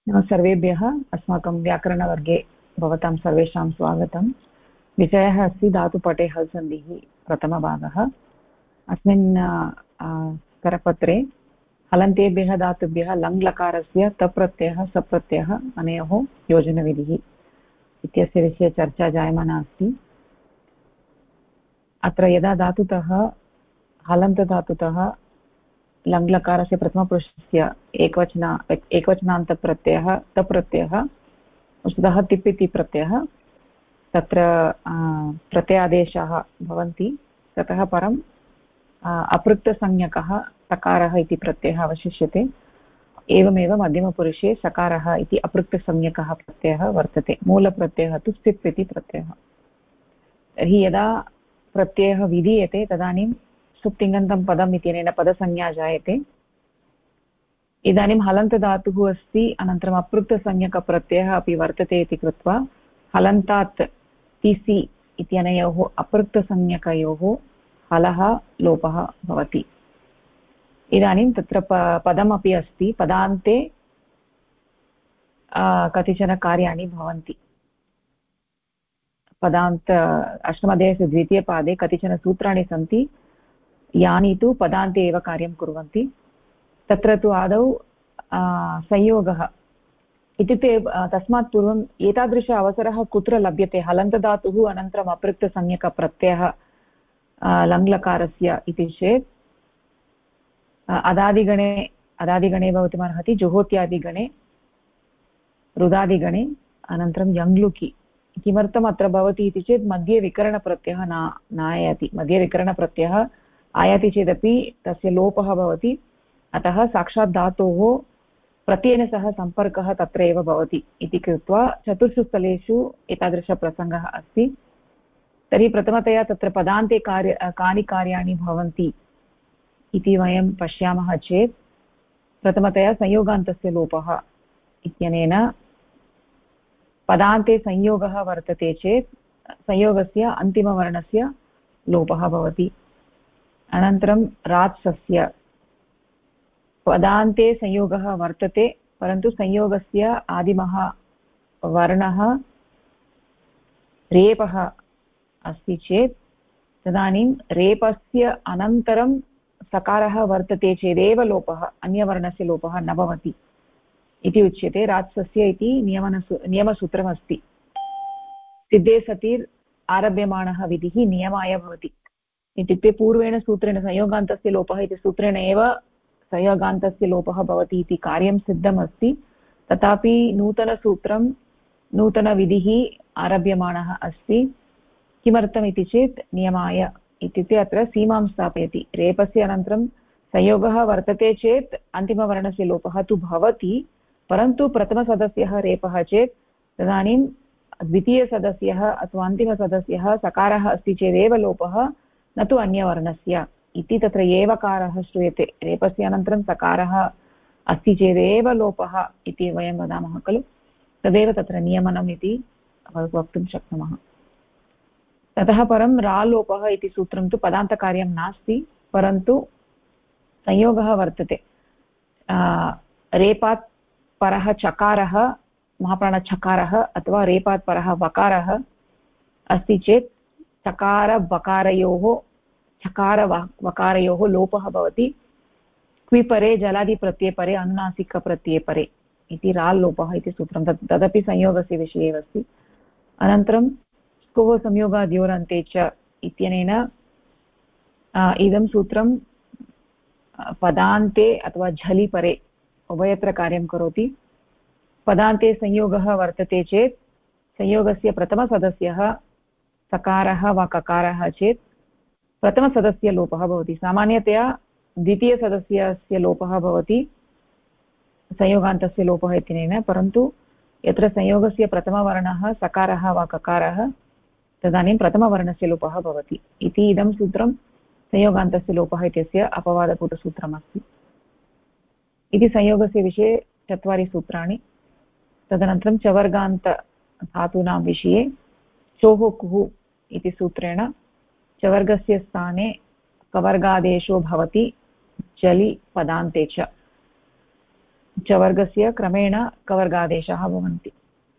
सर्वेभ्यः अस्माकं व्याकरणवर्गे भवतां सर्वेषां स्वागतं। विषयः अस्ति धातुपटे हल् सन्धिः प्रथमभागः। अस्मिन् करपत्रे हलन्तेभ्यः धातुभ्यः लङ् लकारस्य तप्रत्ययः सप्रत्ययः अनयोः योजनविधिः इत्यस्य विषये चर्चा जायमाना अस्ति। अत्र यदा धातुतः हलन्तधातुतः लङ्लकारस्य प्रथमपुरुषस्य एकवचनान्तप्रत्ययः तप्रत्ययः वस्तुतः तिप् इति प्रत्ययः तत्र प्रत्ययादेशाः भवन्ति। ततः परम् अपृक्तसंज्ञकः सकारः इति प्रत्ययः अवशिष्यते। एवमेव मध्यमपुरुषे सकारः इति अपृक्तसंज्ञकः प्रत्ययः वर्तते। मूलप्रत्ययः तु स्थिप् इति प्रत्ययः। तर्हि यदा प्रत्ययः विधीयते तदानीं सुप्तिङन्तं पदम् इत्यनेन पदसंज्ञा जायते। इदानीं हलन्तधातुः अस्ति, अनन्तरम् अपृक्तसंज्ञकप्रत्ययः अपि वर्तते इति कृत्वा हलन्तात् तिसि इत्यनयोः अपृक्तसंज्ञकयोः हलः लोपः भवति। इदानीं तत्र पदमपि अस्ति। पदान्ते कतिचन कार्याणि भवन्ति। पदान्त अष्टमाध्यायस्य द्वितीयपादे कतिचन सूत्राणि सन्ति यानि तु पदान्ते एव कार्यं कुर्वन्ति। तत्र तु आदौ संयोगः इत्युक्ते तस्मात् पूर्वम् एतादृश अवसरः कुत्र लभ्यते? हलन्तधातुः अनन्तरम् अपृक्तसंज्ञकप्रत्ययः लङ्लकारस्य इति चेत् अदादिगणे भवितुमर्हति, जुहोत्यादिगणे, रुदादिगणे, अनन्तरं यङ्लुकि। किमर्थम् अत्र भवति इति चेत् मध्ये विकरणप्रत्ययः न आयाति। मध्ये विकरणप्रत्ययः आयाति चेदपि तस्य लोपः भवति। अतः साक्षात् धातोः प्रत्ययेन सह सम्पर्कः तत्र एव भवति इति कृत्वा चतुर्षु स्थलेषु एतादृशप्रसङ्गः अस्ति। तर्हि प्रथमतया तत्र पदान्ते कानि कार्याणि भवन्ति इति वयं पश्यामः चेत् प्रथमतया संयोगान्तस्य लोपः इत्यनेन पदान्ते संयोगः वर्तते चेत् संयोगस्य अन्तिमवर्णस्य लोपः भवति। अनन्तरं रात्सस्य पदान्ते संयोगः वर्तते, परन्तु संयोगस्य आदिमः वर्णः रेपः अस्ति चेत् तदानीं रेपस्य अनन्तरं सकारः वर्तते चेदेव लोपः, अन्यवर्णस्य लोपः न भवति इति उच्यते। रात्सस्य इति नियमसूत्रमस्ति। सिद्धे सति आरभ्यमाणः विधिः नियमाय भवति। इत्युक्ते पूर्वेण सूत्रेण संयोगान्तस्य लोपः इति सूत्रेण एव संयोगान्तस्य लोपः भवति इति कार्यं सिद्धमस्ति। तथापि नूतनसूत्रं नूतनविधिः आरभ्यमाणः अस्ति। किमर्थमिति चेत् नियमाय इत्युक्ते अत्र सीमां स्थापयति। रेपस्य अनन्तरं संयोगः वर्तते चेत् अन्तिमवर्णस्य लोपः तु भवति, परन्तु प्रथमसदस्यः रेपः चेत् तदानीं द्वितीयसदस्यः अथवा अन्तिमसदस्यः सकारः अस्ति चेदेव लोपः, न तु अन्यवर्णस्य इति तत्र एवकारः श्रूयते। रेपस्य अनन्तरं सकारः अस्ति चेदेव लोपः इति वयं वदामः खलु, तदेव तत्र नियमनम् इति वक्तुं शक्नुमः। ततः परं रालोपः इति सूत्रं तु पदान्तकार्यं नास्ति, परन्तु संयोगः वर्तते। रेपात् परः चकारः, महाप्राणचकारः अथवा रेपात् परः वकारः अस्ति चेत् चकारवकारयोः लोपः भवति। क्विपरे जलादिप्रत्ययपरे अनुनासिकप्रत्ययपरे इति राल् लोपः इति सूत्रं। तदपि संयोगस्य विषये एव अस्ति। अनन्तरं स्कोः संयोगाद्योरन्ते च इत्यनेन इदं सूत्रं पदान्ते अथवा झलिपरे उभयत्र कार्यं करोति। पदान्ते संयोगः वर्तते चेत् संयोगस्य प्रथमसदस्यः सकारः वा ककारः चेत् प्रथमसदस्य लोपः भवति। सामान्यतया द्वितीयसदस्यस्य लोपः भवति संयोगान्तस्य लोपः इत्यनेन, परन्तु यत्र संयोगस्य प्रथमवर्णः सकारः वा ककारः तदानीं प्रथमवर्णस्य लोपः भवति इति इदं सूत्रं संयोगान्तस्य लोपः इत्यस्य अपवादभूतसूत्रमस्ति। इति संयोगस्य विषये 4 सूत्राणि। तदनन्तरं चवर्गान्तधातूनां विषये चोः कुः इति सूत्रेण चवर्गस्य स्थाने कवर्गादेशो भवति जलि पदान्ते च। च वर्गस्य क्रमेण कवर्गादेशाः भवन्ति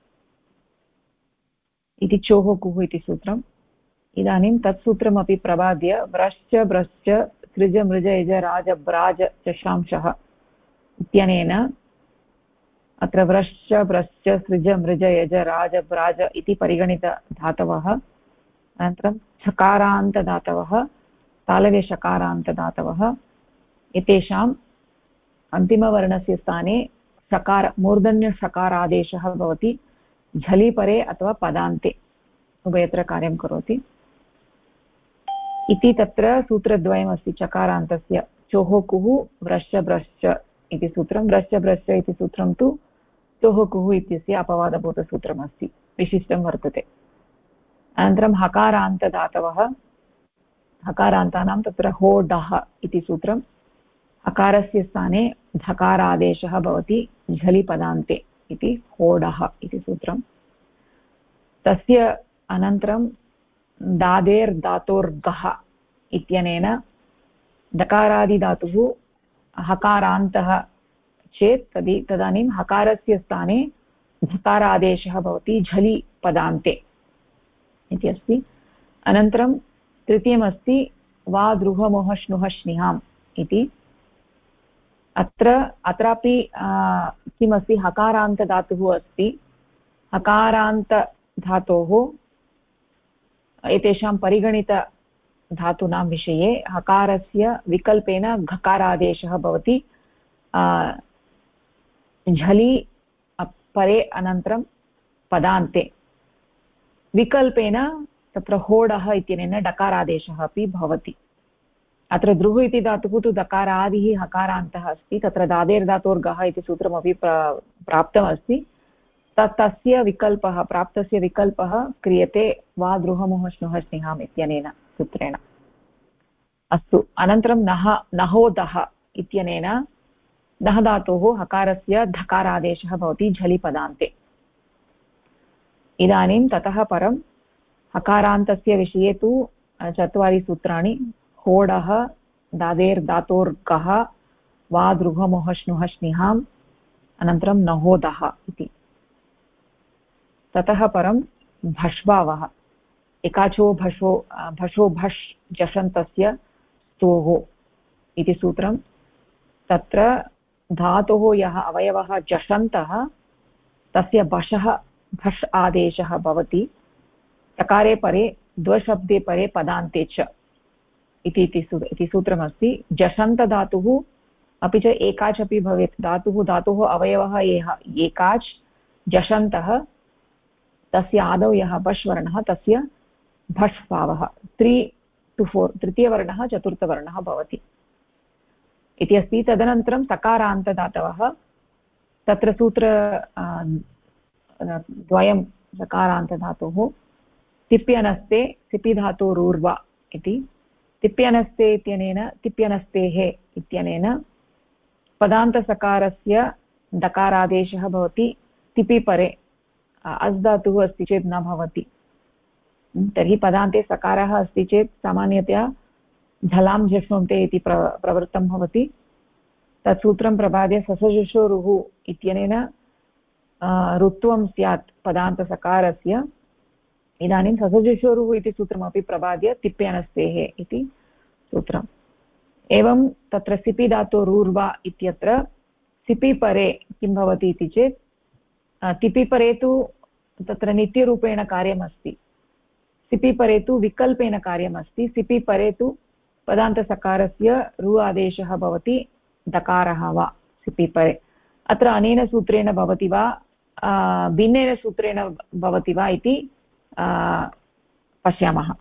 इति चोः कुः इति सूत्रम्। इदानीं तत् सूत्रमपि प्रबाद्य व्रश्च भ्रश्च सृज मृज यज राज ब्राज चषांशः इत्यनेन अत्र व्रश्च भ्रश्च सृज मृज यज राज ब्राज इति परिगणितधातवः, अनन्तरं छकारान्तदातवः, तालव्यषकारान्तदातवः, एतेषाम् अन्तिमवर्णस्य स्थाने सकार मूर्धन्यसकारादेशः भवति, झलिपरे अथवा पदान्ते उभयत्र कार्यं करोति इति तत्र सूत्रद्वयमस्ति चकारान्तस्य। चोः कुः व्रश्च भ्रश्च इति सूत्रं, व्रश्च भ्रश्च इति सूत्रं तु चोः कुः इत्यस्य अपवादभूतसूत्रमस्ति, विशिष्टं वर्तते। अनन्तरं हकारान्तदातवः, हकारान्तानां तत्र हो डः इति सूत्रं, हकारस्य स्थाने धकारादेशः भवति झलिपदान्ते इति होडः इति सूत्रं। तस्य अनन्तरं दादेर्धातोर्गः इत्यनेन दकारादिधातुः हकारान्तः चेत् तदानीं हकारस्य स्थाने धकारादेशः भवति झलि पदान्ते इति अस्ति। अनन्तरं तृतीयमस्ति वा द्रुहमोह श्नुः श्निहाम् इति। अत्रापि किमस्ति, हकारान्तधातुः अस्ति। हकारान्तधातोः एतेषां परिगणितधातूनां विषये हकारस्य विकल्पेन घकारादेशः भवति झलि परे अनन्तरं पदान्ते, विकल्पेन तत्र होडः इत्यनेन डकारादेशः अपि भवति। अत्र द्रुः इति धातुः तु दकारादिः हकारान्तः अस्ति, तत्र दादेर्धातोर्गः इति सूत्रमपि प्राप्तमस्ति। तस्य विकल्पः, प्राप्तस्य विकल्पः क्रियते वा द्रुहमोह श्नुः स्निहाम् इत्यनेन सूत्रेण। अस्तु, अनन्तरं नहोदः इत्यनेन नः धातोः हकारस्य धकारादेशः भवति झलिपदान्ते। इदानीं ततः परं हकारान्तस्य विषये तु 4 सूत्राणि, होडः, दादेर्धातोर्गः, वा द्रुहमोह श्नुः स्निहाम्, अनन्तरं नहोदः इति। ततः परं भष्भावः, एकाचो भषो भषो भष् जषन्तस्य स्तोः इति सूत्रं। तत्र धातोः यः अवयवः जषन्तः तस्य भषः भष् आदेशः भवति, तकारे परे द्वशब्दे परे पदान्ते च इति सूत्रमस्ति। जषन्तधातुः अपि च एकाच् अपि भवेत्, धातोः अवयवः एकाच् जषन्तः, तस्य आदौ यः भष् वर्णः तस्य भष् भावः 3 to 4, तृतीयवर्णः चतुर्थवर्णः भवति इति अस्ति। तदनन्तरं सकारान्तदातवः, तत्र सूत्र द्वयं सकारान्तधातोः, तिप्यनस्ते सिपिधातोरूर्वा इति। तिप्यनस्ते इत्यनेन, तिप्यनस्तेः इत्यनेन पदान्तसकारस्य दकारादेशः भवति, तिपि परे अस् धातुः अस्ति चेत् न भवति। तर्हि पदान्ते सकारः अस्ति चेत् सामान्यतया झलां झष्णुन्ते इति प्रवृत्तं भवति। तत् सूत्रं प्रबाद्य ससजुषोरुः इत्यनेन ऋत्वं स्यात् पदान्तसकारस्य। इदानीं ससजुषोरुः इति सूत्रमपि प्रबाद्य तिप्यनस्तेः इति सूत्रम्। एवं तत्र सिपि धातोरूर्वा इत्यत्र सिपि परे किं भवति इति चेत्, तिपि परे तु तत्र नित्यरूपेण कार्यमस्ति, सिपि परे तु विकल्पेन कार्यमस्ति। सिपि परे तु पदान्तसकारस्य रु आदेशः भवति, दकारः वा सिपि परे। अत्र अनेन सूत्रेण भवति वा भिन्नेन सूत्रेण भवति वा इति पश्यामः।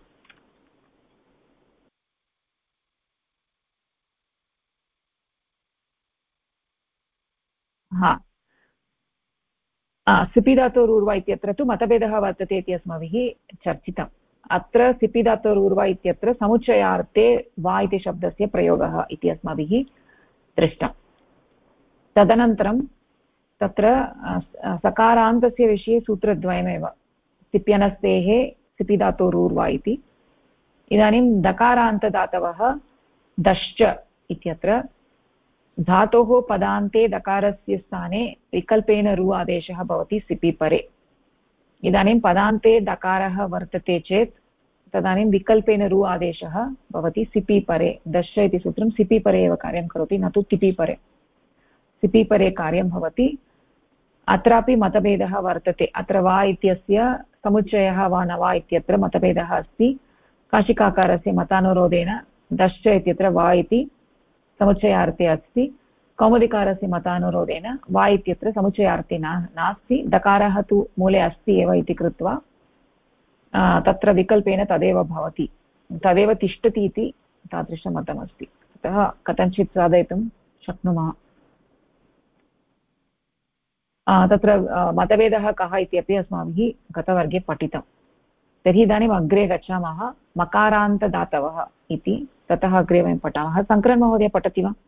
सिपि धातोरूर्वा इत्यत्र तु मतभेदः वर्तते इति अस्माभिः चर्चितम्। अत्र सिपि धातोरूर्वा इत्यत्र समुच्चयार्थे वा इति शब्दस्य प्रयोगः इति अस्माभिः दृष्टम्। तदनन्तरं तत्र सकारान्तस्य विषये सूत्रद्वयमेव, सिप्यनस्तेः सिपि धातोरूर्वा इति। इदानीं दकारान्तदातवः दश्च इत्यत्र धातोः पदान्ते दकारस्य स्थाने विकल्पेन रु आदेशः भवति सिपि परे। इदानीं पदान्ते दकारः वर्तते चेत् तदानीं विकल्पेन रु आदेशः भवति सिपि परे। दश इति सूत्रं सिपि परे एव कार्यं करोति, न तु तिपि परे। सिपि परे कार्यं भवति। अत्रापि मतभेदः वर्तते। अत्र वा इत्यस्य समुच्चयः वा न वा इत्यत्र मतभेदः अस्ति। काशिकाकारस्य मतानुरोधेन दश्च इत्यत्र वा इति समुच्चयार्थे अस्ति। कौमुदिकारस्य मतानुरोधेन वा इत्यत्र समुच्चयार्थे नास्ति। दकारः तु मूले अस्ति एव इति कृत्वा तत्र विकल्पेन तदेव भवति, तदेव तिष्ठति इति तादृशमतमस्ति। अतः कथञ्चित् साधयितुं शक्नुमः। तत्र मतभेदः कः इत्यपि अस्माभिः गतवर्गे पठितं। तर्हि इदानीम् अग्रे गच्छामः। मकारान्तदातवः इति, ततः अग्रे वयं पठामः। शङ्करन् महोदय पठति वा?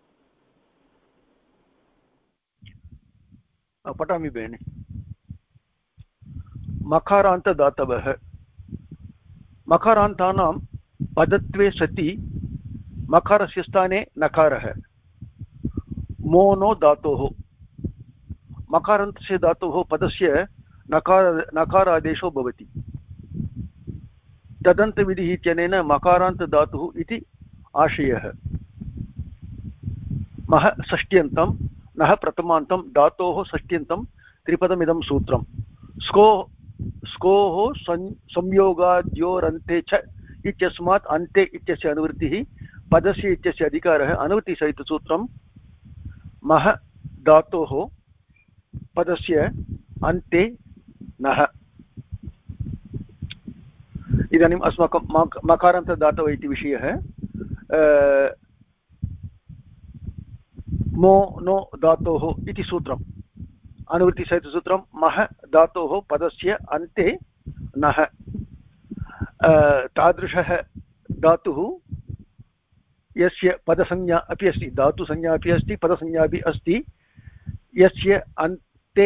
पठामि बेनि। मकारान्तदातवः। मकारान्तानां पदत्वे सति मकारस्य स्थाने नकारः मोनो धातोः। मकारान्तस्य धातोः पदस्य नकारादेशो भवति। तदन्तविधिः इत्यनेन मकारान्तधातुः इति आशयः। मः षष्ट्यन्तं नः प्रथमान्तं धातोः षष्ट्यन्तं त्रिपदमिदं सूत्रं। स्कोः संयोगाद्योरन्ते च इत्यस्मात् अन्ते इत्यस्य अनुवृत्तिः पदस्य इत्यस्य अधिकारः अनुवृत्तिसहितसूत्रं। मः धातोः पदस्य अन्ते नः। इदानीम् अस्माकं मकारान्तदातवः इति विषयः। मो नो धातोः इति सूत्रम्, अनुवृत्तिसहितसूत्रं। मः धातोः पदस्य अन्ते नः। तादृशः धातुः यस्य पदसंज्ञा अपि अस्ति, धातुसंज्ञा अपि अस्ति, पदसंज्ञा अपि अस्ति, यस्य अन्ते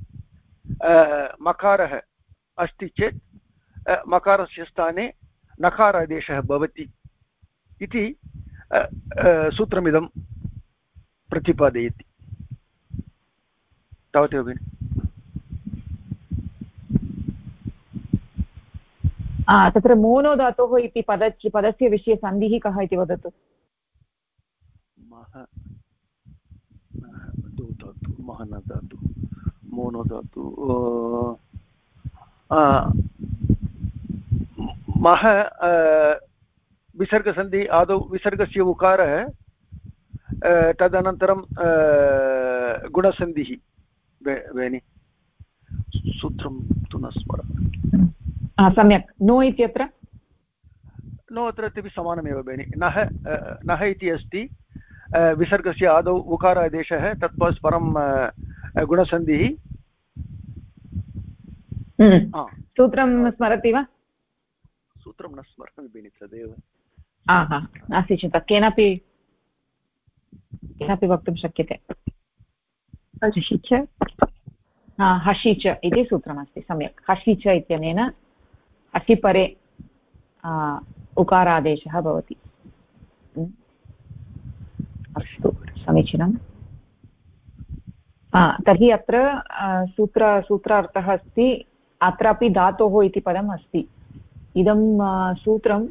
मकारः अस्ति चेत् मकारस्य स्थाने नकारादेशः भवति इति सूत्रमिदं प्रतिपादयति। तावदेव भगिनि। तत्र मोनो धातोः इति पदस्य विषये सन्धिः कः इति वदतु। महन धातु मोनो धातु मह विसर्गसन्धि आदौ विसर्गस्य उकारः तदनन्तरं गुणसन्धिः बेनि। सूत्रं तु न स्मरामि। सम्यक्। नो इत्यत्र नो अत्रापि समानमेव बेनि। नः इति अस्ति, विसर्गस्य आदौ उकारादेशः, तत्पश्चात् परं गुणसन्धिः। सूत्रं स्मरति वा? सूत्रं न स्मरामि बेनि, तदेव। नास्ति चिन्ता। केनापि वक्तुं शक्यते। हसि च इति सूत्रमस्ति। सम्यक्। हसि च इत्यनेन हसि परे उकारादेशः भवति। अस्तु, समीचीनं। तर्हि अत्र सूत्रार्थः अस्ति। अत्रापि धातोः इति पदम् अस्ति। इदं सूत्रं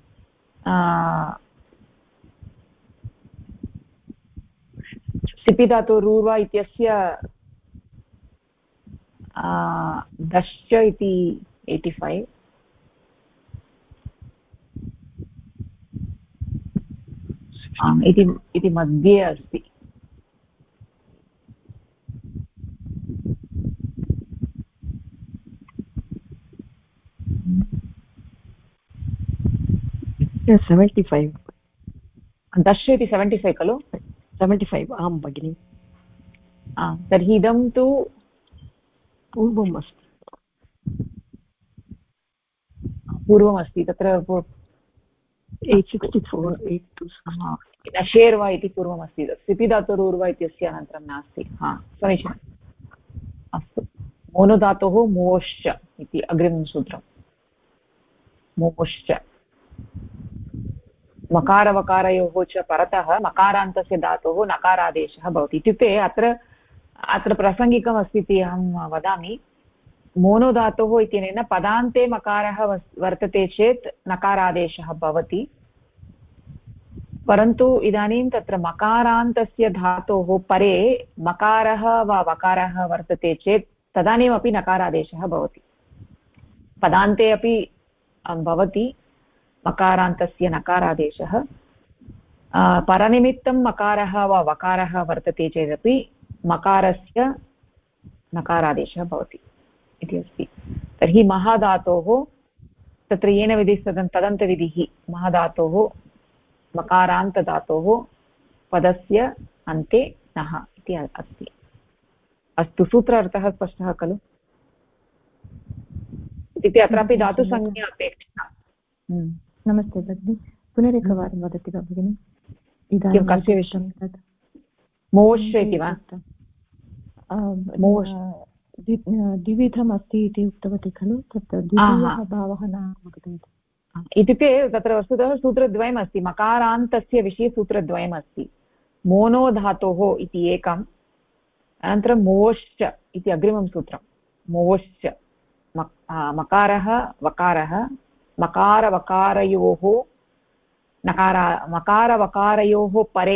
सिपि धातोरूर्वा इत्यस्य दश्च इति 85 इति मध्ये अस्ति। दश इति 75 खलु? 75। आं भगिनि। तर्हि इदं तु पूर्वम् अस्ति। पूर्वमस्ति। तत्र 864 शेर्वा इति पूर्वमस्ति। सिपि धातुरूर्वा इत्यस्य अनन्तरं नास्ति। समीचीनम्। अस्तु। मोनो धातोः मोश्च इति अग्रिमं सूत्रं। मोश्च मकारवकारयोः च परतः मकारान्तस्य धातोः नकारादेशः भवति इत्युक्ते अत्र अत्र प्रासङ्गिकमस्ति इति अहं वदामि मोनो धातोः इत्यनेन पदान्ते मकारः वर्तते चेत् नकारादेशः भवति परन्तु इदानीं तत्र मकारान्तस्य धातोः परे मकारः वा वकारः वर्तते चेत् तदानीमपि नकारादेशः भवति पदान्ते अपि भवति मकारान्तस्य नकारादेशः परनिमित्तं मकारः वा वकारः वर्तते चेदपि मकारस्य नकारादेशः भवति इति अस्ति तर्हि महाधातोः तत्र येन विधिः तदन्तविधिः महाधातोः मकारान्तधातोः पदस्य अन्ते नः इति अस्ति अस्तु सूत्रार्थः स्पष्टः खलु इत्युक्ते अत्रापि धातुसंज्ञा अपेक्षिता नमस्ते भगिनि पुनरेकवारं वदति वा भगिनि किं कस्य विषयं मोश् इति वा द्विविधम् अस्ति इति उक्तवती खलु तत् द्वितीयः भावः न अवगतवती इत्युक्ते तत्र वस्तुतः सूत्रद्वयम् अस्ति मकारान्तस्य विषये सूत्रद्वयम् अस्ति मोनो धातोः इति एकम् अनन्तरं मोश्च इति अग्रिमं सूत्रं मोश्च मकारः वकारः मकारवकारयोः मकारवकारयोः परे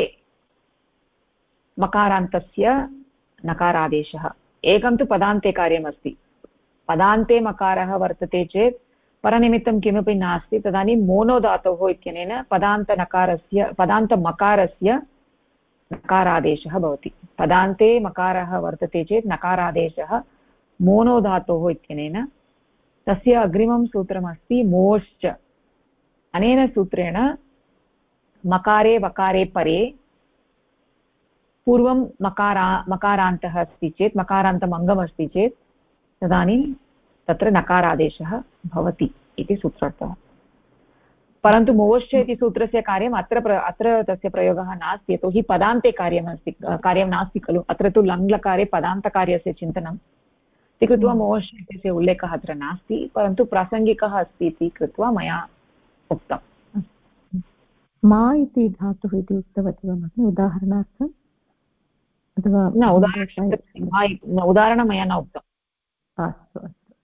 मकारान्तस्य नकारादेशः एकं तु पदान्ते कार्यमस्ति पदान्ते मकारः वर्तते चेत् परनिमित्तं किमपि नास्ति तदानीं मोनो धातोः इत्यनेन पदान्तमकारस्य नकारादेशः भवति पदान्ते मकारः वर्तते चेत् नकारादेशः मोनो धातोः इत्यनेन तस्य अग्रिमं सूत्रमस्ति मोश्च अनेन सूत्रेण मकारे वकारे परे पूर्वं मकारान्तः अस्ति चेत् मकारान्तम् अङ्गमस्ति चेत् तदानीं तत्र नकारादेशः भवति इति सूत्रार्थः परन्तु मोश्च इति सूत्रस्य कार्यम् अत्र तस्य प्रयोगः नास्ति यतोहि पदान्ते कार्यं नास्ति खलु अत्र तु लङ्लकारे पदान्तकार्यस्य चिन्तनम् इति कृत्वा मोश् इत्यस्य उल्लेखः अत्र नास्ति परन्तु प्रासङ्गिकः अस्ति इति कृत्वा मया उक्तम् मा इति धातुः इति उक्तवती वा भगिनि उदाहरणार्थम् अथवा उदाहरणं मया न उक्तम् अस्तु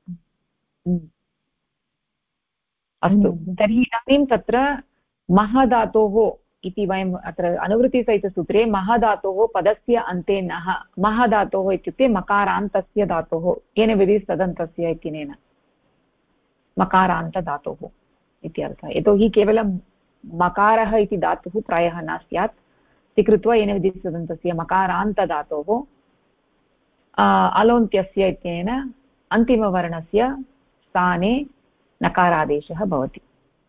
अस्तु तर्हि इदानीं तत्र महधातोः इति वयम् अत्र अनुवृत्तिसहितसूत्रे महधातोः पदस्य अन्ते नः महधातोः इत्युक्ते मकारान्तस्य धातोः येन विधिः तदन्तस्य इत्यनेन मकारान्तधातोः इत्यर्थः यतोहि केवलं मकारः इति धातुः प्रायः न स्यात् इति कृत्वा येन विधिः तदन्तस्य मकारान्तधातोः अलोन्त्यस्य इत्यनेन अन्तिमवर्णस्य स्थाने नकारादेशः भवति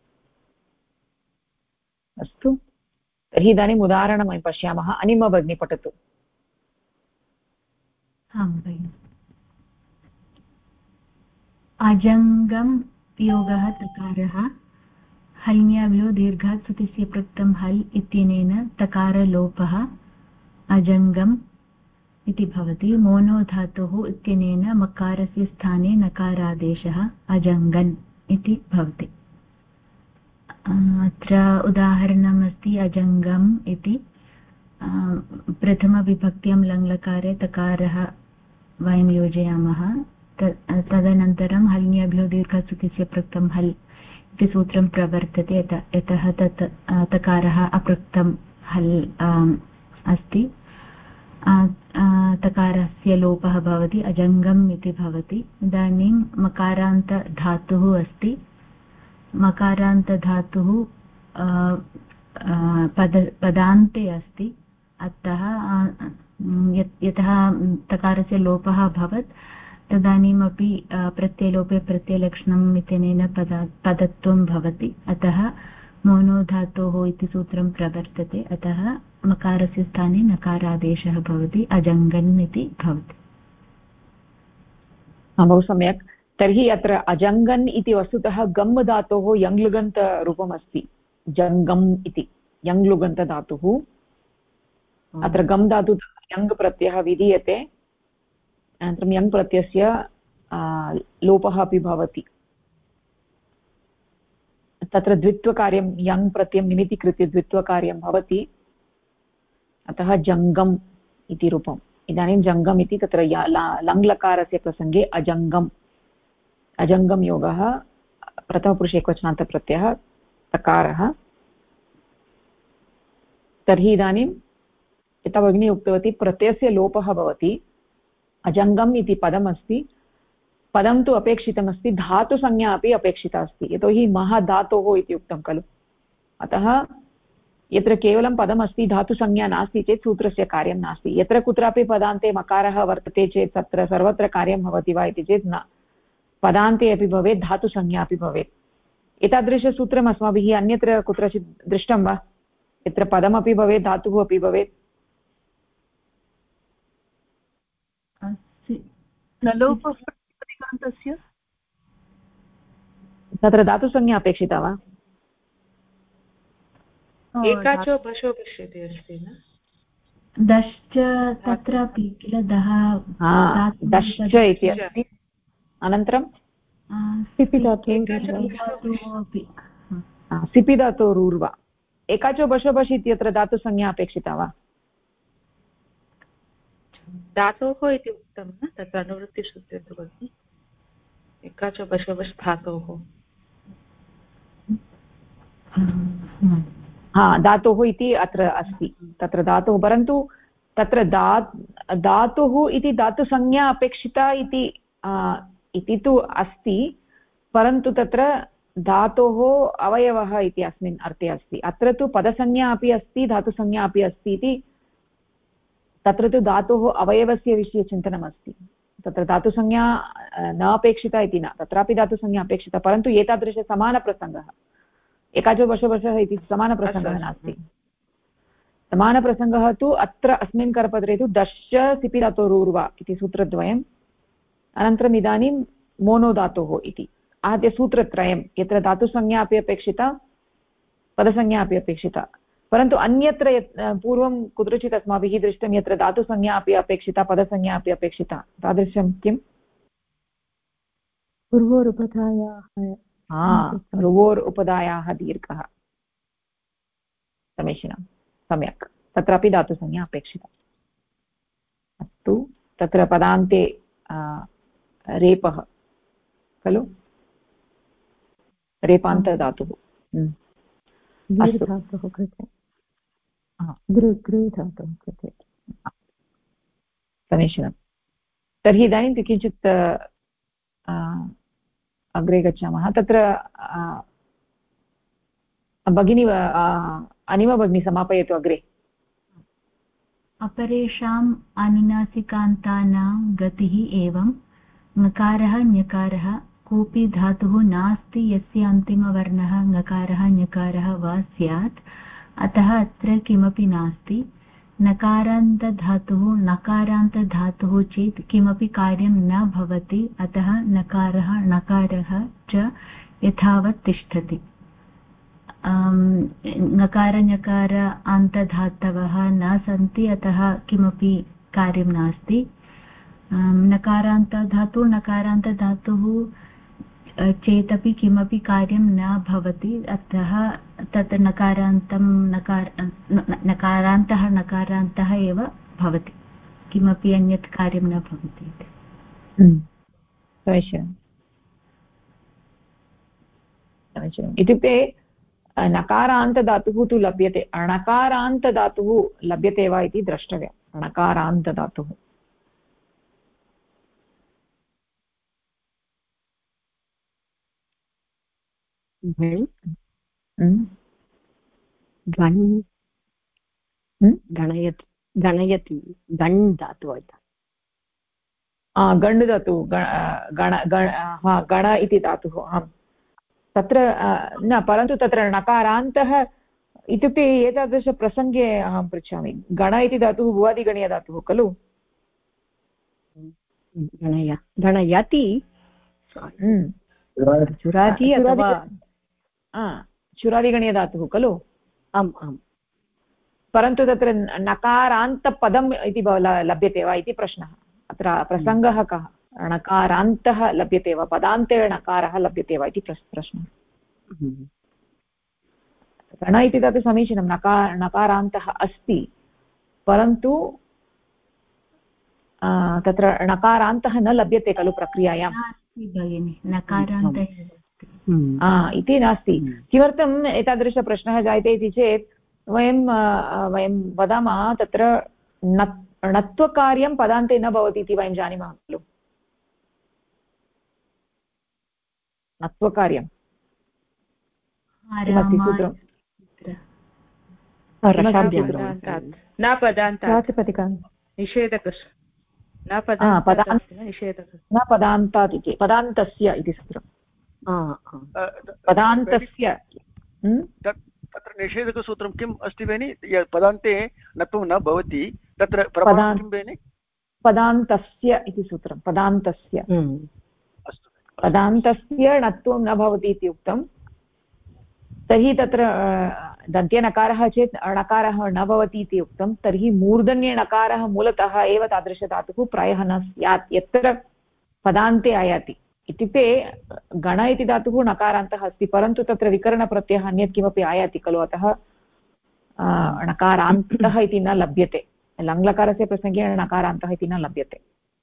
अस्तु तर्हि इदानीम् उदाहरणं वयं पश्यामः अनिमा भगिनी पठतु आं भगिनि अजङ्गं योगः तकारः हल्न्याभ्यो दीर्घात् सुतिस्य प्रक्तं हल् इत्यनेन तकारलोपः अजङ्गम् इति भवति मोनो धातुः इत्यनेन मकारस्य स्थाने नकारादेशः अजङ्गन् इति भवति अत्र उदाहरणमस्ति अजङ्गम् इति प्रथमविभक्त्यां लङ्लकारे तकारः वयं योजयामः तदनन्तरं हल्न्याभ्यो दीर्घसुतिस्य प्रक्तं हल् इति सूत्रं प्रवर्तते यतः तत् तकारः अपृक्तं हल् अस्ति तकारस्य लोपः भवति अजङ्गम् इति भवति इदानीं मकारान्तधातुः अस्ति मकारान्तधातुः पदान्ते अस्ति अतः यतः तकारस्य लोपः अभवत् तदानीमपि प्रत्ययलोपे प्रत्ययलक्षणम् इत्यनेन पदत्वं भवति अतः मोनो धातोः इति सूत्रं प्रवर्तते अतः मकारस्य स्थाने नकारादेशः भवति अजङ्गन् इति भवति बहु सम्यक् तर्हि अत्र अजङ्गन् इति वस्तुतः गम् धातोः यङ्लुगन्तरूपम् अस्ति जङ्गम् इति यङ्लुगन्तधातुः अत्र गम् धातुतः यङ् प्रत्ययः विधीयते अनन्तरं यङ् प्रत्ययस्य लोपः अपि भवति तत्र द्वित्वकार्यं यङ् प्रत्ययं निमित्तीकृत्य द्वित्वकार्यं भवति, अतः जङ्गम् इति रूपम्। इदानीं जङ्गम् इति तत्र लङ्लकारस्य प्रसङ्गे अजङ्गं योगः, प्रथमपुरुषे एकवचनान्तप्रत्ययः तकारः। तर्हि इदानीं यथा भगिनी उक्तवती प्रत्ययस्य लोपः भवति, अजङ्गम् इति पदमस्ति, पदं तु अपेक्षितमस्ति, धातुसंज्ञा अपि अपेक्षिता अस्ति, यतोहि महाधातोः इति उक्तं खलु। अतः यत्र केवलं पदमस्ति धातुसंज्ञा नास्ति चेत् सूत्रस्य कार्यं नास्ति। यत्र कुत्रापि पदान्ते मकारः वर्तते चेत् तत्र सर्वत्र कार्यं भवति वा इति चेत् न, पदान्ते अपि भवेत्, धातुसंज्ञा अपि भवेत्। एतादृशसूत्रम् अस्माभिः अन्यत्र कुत्रचित् दृष्टं वा, यत्र पदमपि भवेत् धातुः अपि भवेत्? तत्र धातुसंज्ञा अपेक्षिता वा? एकाचो बशो पश्यति अस्ति न, दश्च तत्रापि किल दः दश्च इति अस्ति, अनन्तरं सिपि धातुः अपि सिपि धातोरूर्वा। एकाचो बशो बश् इत्यत्र धातुसंज्ञा अपेक्षिता वा? धातोः इति उक्तं न, तत्र अनुवृत्तिसूत्रे तु भवति एकाचो बशो बश् धातोः। धातुः इति अत्र अस्ति, तत्र धातुः, परन्तु तत्र धातुः इति धातुसंज्ञा अपेक्षिता इति तु अस्ति, परन्तु तत्र धातोः अवयवः इति अस्मिन् अर्थे अस्ति। अत्र तु पदसंज्ञा अपि अस्ति धातुसंज्ञा अपि अस्ति इति, तत्र तु धातोः अवयवस्य विषये चिन्तनमस्ति। तत्र धातुसंज्ञा न अपेक्षिता इति न, तत्रापि धातुसंज्ञा अपेक्षिता, परन्तु एतादृशसमानप्रसङ्गः, एकाचो बशो बशः इति समानप्रसङ्गः नास्ति। समानप्रसङ्गः तु अत्र अस्मिन् करपत्रे तु दश्च सिपि धातोरूर्वा इति सूत्रद्वयम्, अनन्तरम् इदानीं मोनो धातोः इति आहत्य सूत्रत्रयं, यत्र धातुसंज्ञा अपि अपेक्षिता पदसंज्ञा अपि अपेक्षिता। परन्तु अन्यत्र पूर्वं कुत्रचित् अस्माभिः दृष्टं यत्र धातुसंज्ञा अपि अपेक्षिता पदसंज्ञा अपि अपेक्षिता, तादृशं किम्? ऋवोर् उपधायाः दीर्घः, समीचीनं, सम्यक्, तत्रापि धातुसंज्ञा अपेक्षिता। अस्तु, तत्र पदान्ते रेपः खलु, रेपान्तधातुः धातुः कृते धातुः कृते समीचीनं। तर्हि इदानीं किञ्चित् अग्रे गच्छामः। तत्र भगिनी अनिमा भगिनी समापयतु अग्रे। अपरेषाम् अनुनासिकान्तानां गतिः एवं ङकारः ञकारः कोऽपि धातुः नास्ति यस्य अन्तिमवर्णः ङकारः ञकारः वा स्यात्, अतः अत्र किमपि नास्ति। नकारान्तधातुः नकारान्तधातुः चेत् किमपि कार्यं न भवति, अतः नकारः णकारः च यथावत् तिष्ठति। ङकार ञकार अन्तधातवः न सन्ति, अतः किमपि कार्यं नास्ति। नकारान्तधातुः नकारान्तधातुः चेदपि किमपि कार्यं न भवति, अतः तत् नकारान्तः नकारान्तः एव भवति, किमपि अन्यत् कार्यं न भवति। समीचीनम्। इत्युक्ते नकारान्तधातुः तु लभ्यते, अणकारान्तधातुः लभ्यते वा इति द्रष्टव्यम्। अणकारान्तधातुः गणयति गण् धातुः, गण् धातुः, गण इति धातुः, आम्। तत्र न, परन्तु तत्र नकारान्तः इत्युक्ते एतादृशप्रसङ्गे अहं पृच्छामि, गण इति धातुः भुवादिगणीयधातुः खलु? गणयति चुरादिगणीयधातुः खलु? आम् आम्। परन्तु तत्र नकारान्तपदम् इति लभ्यते वा इति प्रश्नः। अत्र प्रसङ्गः कः? णकारान्तः लभ्यते वा, पदान्ते णकारः लभ्यते वा इति प्रश्नः। गण इति तत् समीचीनं, नकारान्तः अस्ति, परन्तु तत्र नकारान्तः न लभ्यते खलु प्रक्रियायां इति नास्ति। किमर्थम् एतादृशप्रश्नः जायते इति चेत् वयं वदामः तत्र णत्वकार्यं पदान्ते न भवति इति वयं जानीमः खलु। णत्वकार्यं किमस्ति सूत्रं? न पदान्तात् इति पदान्तस्य इति सूत्रं। पदान्तस्य तत्र निषेधकसूत्रं किम् अस्ति बेनि? पदान्ते नत्वं न भवति, तत्र प्रमाणं किं बेनि? पदान्तस्य इति सूत्रं। पदान्तस्य अस्तु, पदान्तस्य णत्वं न भवति इति उक्तं। तर्हि तत्र दन्त्यनकारः चेत् णकारः न भवति इति उक्तं। तर्हि मूर्धन्ये णकारः मूलतः एव तादृशधातुः प्रायः न स्यात् यत्र पदान्ते आयाति। इत्युक्ते गण इति धातुः नकारान्तः अस्ति, परन्तु तत्र विकरणप्रत्ययः अन्यत् किमपि आयाति खलु, अतः णकारान्तः इति न लभ्यते। लङ्लकारस्य प्रसङ्गे णकारान्तः इति न लभ्यते।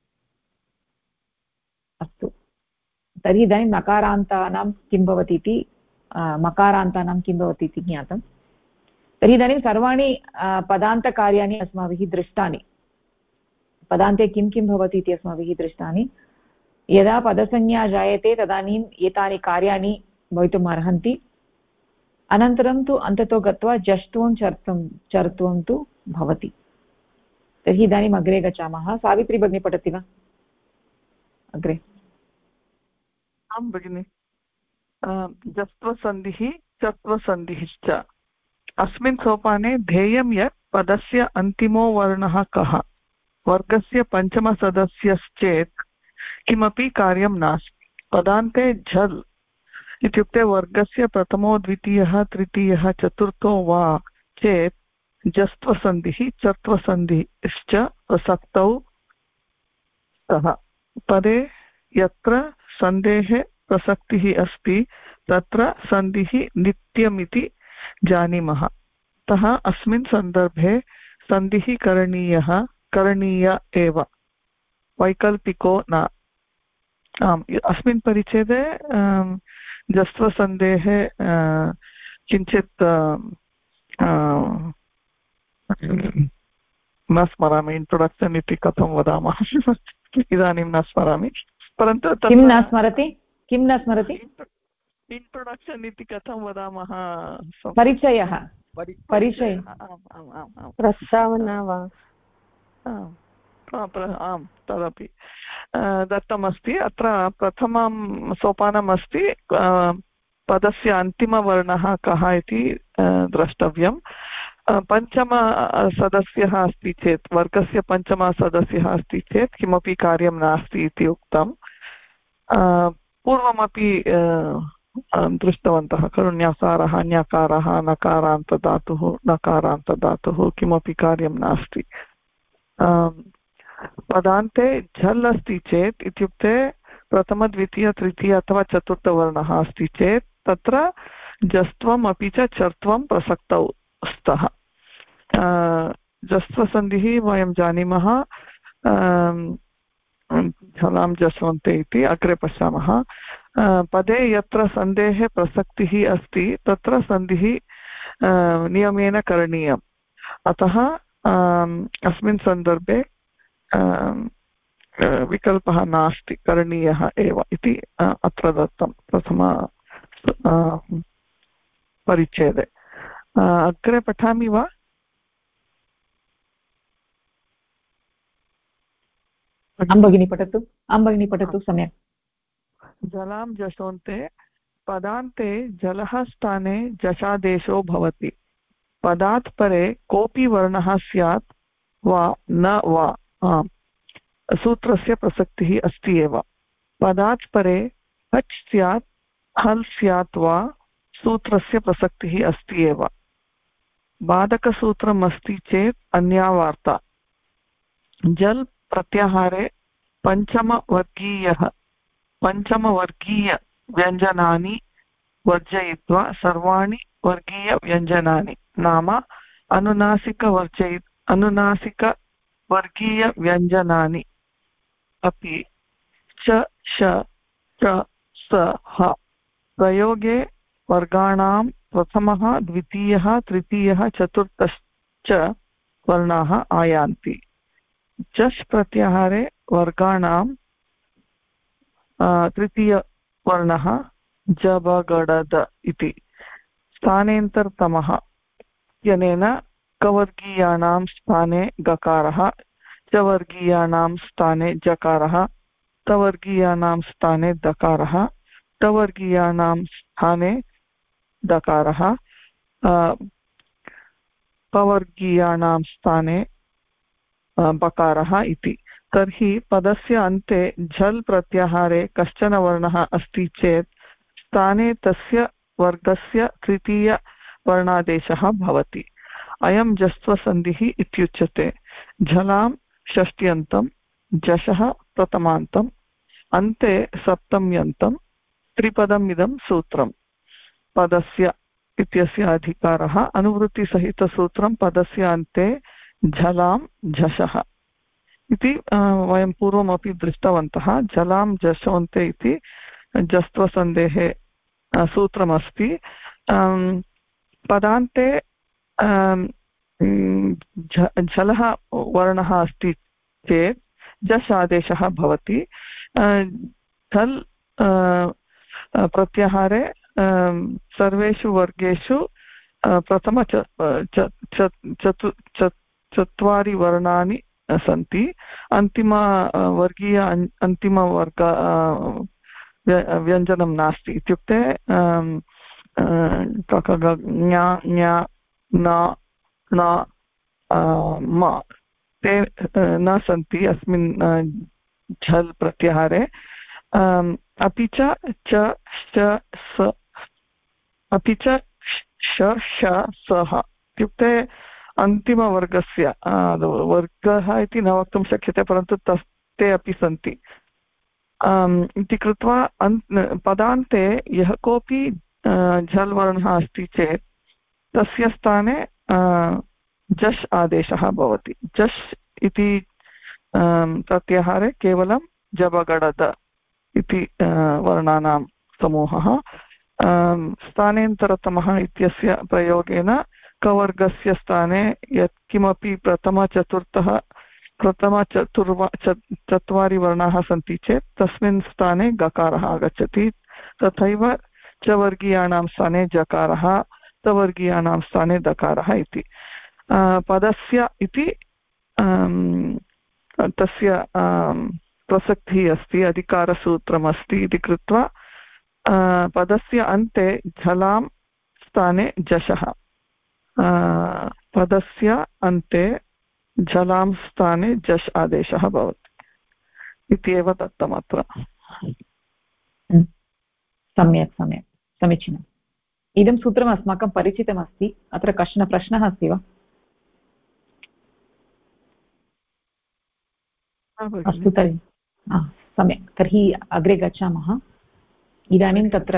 अस्तु, तर्हि इदानीं नकारान्तानां किं भवति इति, मकारान्तानां किं भवति इति ज्ञातं। तर्हि इदानीं सर्वाणि पदान्तकार्याणि अस्माभिः दृष्टानि। पदान्ते किं किं भवति इति अस्माभिः दृष्टानि। यदा पदसंज्ञा जायते तदानीम् एतानि कार्याणि भवितुम् अर्हन्ति। अनन्तरं तु अन्ततो गत्वा जष्ट्वं चर्त्वं तु भवति। तर्हि इदानीम् अग्रे गच्छामः। सावित्री भगिनी पठति वा अग्रे? आं भगिनि। जस्त्वसन्धिः चत्वसन्धिश्च। अस्मिन् सोपाने ध्येयं यत् पदस्य अन्तिमो वर्णः कः, वर्गस्य पञ्चमसदस्यश्चेत् किमपि कार्यं नास्ति। पदान्ते झल् इत्युक्ते वर्गस्य प्रथमो द्वितीयः तृतीयः चतुर्थो वा चेत् जस्त्वसन्धिः चत्वसन्धिश्च प्रसक्तौ स्तः। पदे यत्र सन्धेः प्रसक्तिः अस्ति तत्र सन्धिः नित्यमिति जानीमः। अतः अस्मिन् सन्दर्भे सन्धिः करणीय एव, वैकल्पिको न। आम्, अस्मिन् परिच्छेदे जस्त्वसन्धेः किञ्चित् न स्मरामि, इन्ट्रोडक्षन् इति कथं वदामः इदानीं न स्मरामि, परन्तु किं न स्मरति? इन्ट्रोडक्षन् इति कथं वदामः? परिचयः, प्रस्तावना वा? आम्, तदपि दत्तमस्ति। अत्र प्रथमं सोपानम् अस्ति, पदस्य अन्तिमवर्णः कः इति द्रष्टव्यं। पञ्चमसदस्यः अस्ति चेत्, वर्गस्य पञ्चमसदस्यः अस्ति चेत् किमपि कार्यं नास्ति इति उक्तं। पूर्वमपि दृष्टवन्तः खलु, ण्यकारः ण्यकारः नकारान्तधातुः किमपि कार्यं नास्ति। पदान्ते झल् अस्ति चेत्, इत्युक्ते प्रथम द्वितीय तृतीय अथवा चतुर्थवर्णः अस्ति चेत् तत्र जस्त्वम् अपि च चर्त्वं प्रसक्तौ स्तः। जस्त्वसन्धिः वयं जानीमः, झलां जस्वन्ते इति अग्रे पश्यामः। पदे यत्र सन्धेः प्रसक्तिः अस्ति तत्र सन्धिः नियमेन करणीयम्। अतः अस्मिन् सन्दर्भे विकल्पः नास्ति, करणीयः एव इति अत्र दत्तं प्रथम परिच्छेदे। अग्रे पठामि वा? आं भगिनी पठतु सम्यक्। जलां जशोन्ते, पदान्ते जलः स्थाने जशादेशो भवति। पदात् परे कोऽपि वर्णः स्यात् वा न वा, सूत्रस्य प्रसक्तिः अस्ति एव। पदात् परे हच् स्यात् हल् स्यात् वा, सूत्रस्य प्रसक्तिः अस्ति एव। बाधकसूत्रम् अस्ति चेत् अन्या वार्ता। जल् प्रत्याहारे पञ्चमवर्गीय व्यञ्जनानि वर्जयित्वा सर्वाणि वर्गीयव्यञ्जनानि नाम अनुनासिकवर्गीयव्यञ्जनानि अपि च श च स ह प्रयोगे वर्गाणां प्रथमः द्वितीयः तृतीयः चतुर्थश्च वर्णाः आयान्ति जश् प्रत्याहारे वर्गाणां तृतीयवर्णः जबगडद इति स्थानेन्तरतमः इत्यनेन कवर्गीयाणां स्थाने गकारः चवर्गीयाणां स्थाने जकारः तवर्गीयाणां स्थाने दकारः टवर्गीयाणां स्थाने दकारः पवर्गीयाणां स्थाने बकारः इति तर्हि पदस्य अन्ते झल् प्रत्याहारे कश्चन वर्णः अस्ति चेत् स्थाने तस्य वर्गस्य तृतीयवर्णादेशः भवति अयं जस्त्वसन्धिः इत्युच्यते झलां षष्ट्यन्तं जशः प्रथमान्तम् अन्ते सप्तम्यन्तं त्रिपदमिदं सूत्रं पदस्य इत्यस्य अधिकारः अनुवृत्तिसहितसूत्रं पदस्य अन्ते झलां झषः इति वयं पूर्वमपि दृष्टवन्तः झलां झषोन्ते इति जस्त्वसन्धेः सूत्रमस्ति पदान्ते झलः वर्णः अस्ति चेत् झष् आदेशः भवति झल् प्रत्याहारे सर्वेषु वर्गेषु प्रथम चत्वारि वर्णानि सन्ति अन्तिमवर्गीय अन्तिमवर्ग व्यञ्जनं नास्ति इत्युक्ते ञ ञ न ण म ते न सन्ति अस्मिन् झल् प्रत्याहारे अपि च श अपि च श सः इत्युक्ते अन्तिमवर्गस्य वर्गः इति न वक्तुं शक्यते परन्तु ते अपि सन्ति इति कृत्वा पदान्ते यः कोऽपि झल् वर्णः अस्ति चेत् तस्य स्थाने झष् आदेशः भवति झष् इति प्रत्याहारे केवलं जबगडद इति वर्णानां समूहः स्थानेन्तरतमः इत्यस्य प्रयोगेन कवर्गस्य स्थाने यत्किमपि चत्वारि वर्णाः सन्ति चेत् तस्मिन् स्थाने गकारः आगच्छति तथैव च वर्गीयाणां स्थाने जकारः तवर्गीयाणां स्थाने दकारः इति पदस्य इति तस्य प्रसक्तिः अस्ति अधिकारसूत्रमस्ति इति कृत्वा पदस्य अन्ते झलां स्थाने झषः पदस्य अन्ते झलां स्थाने झष् आदेशः भवति इत्येव दत्तमत्र सम्यक् सम्यक् समीचीनम् इदं सूत्रम् अस्माकं परिचितमस्ति अत्र कश्चन प्रश्नः अस्ति वा अस्तु तर्हि सम्यक् तर्हि अग्रे गच्छामः इदानीं तत्र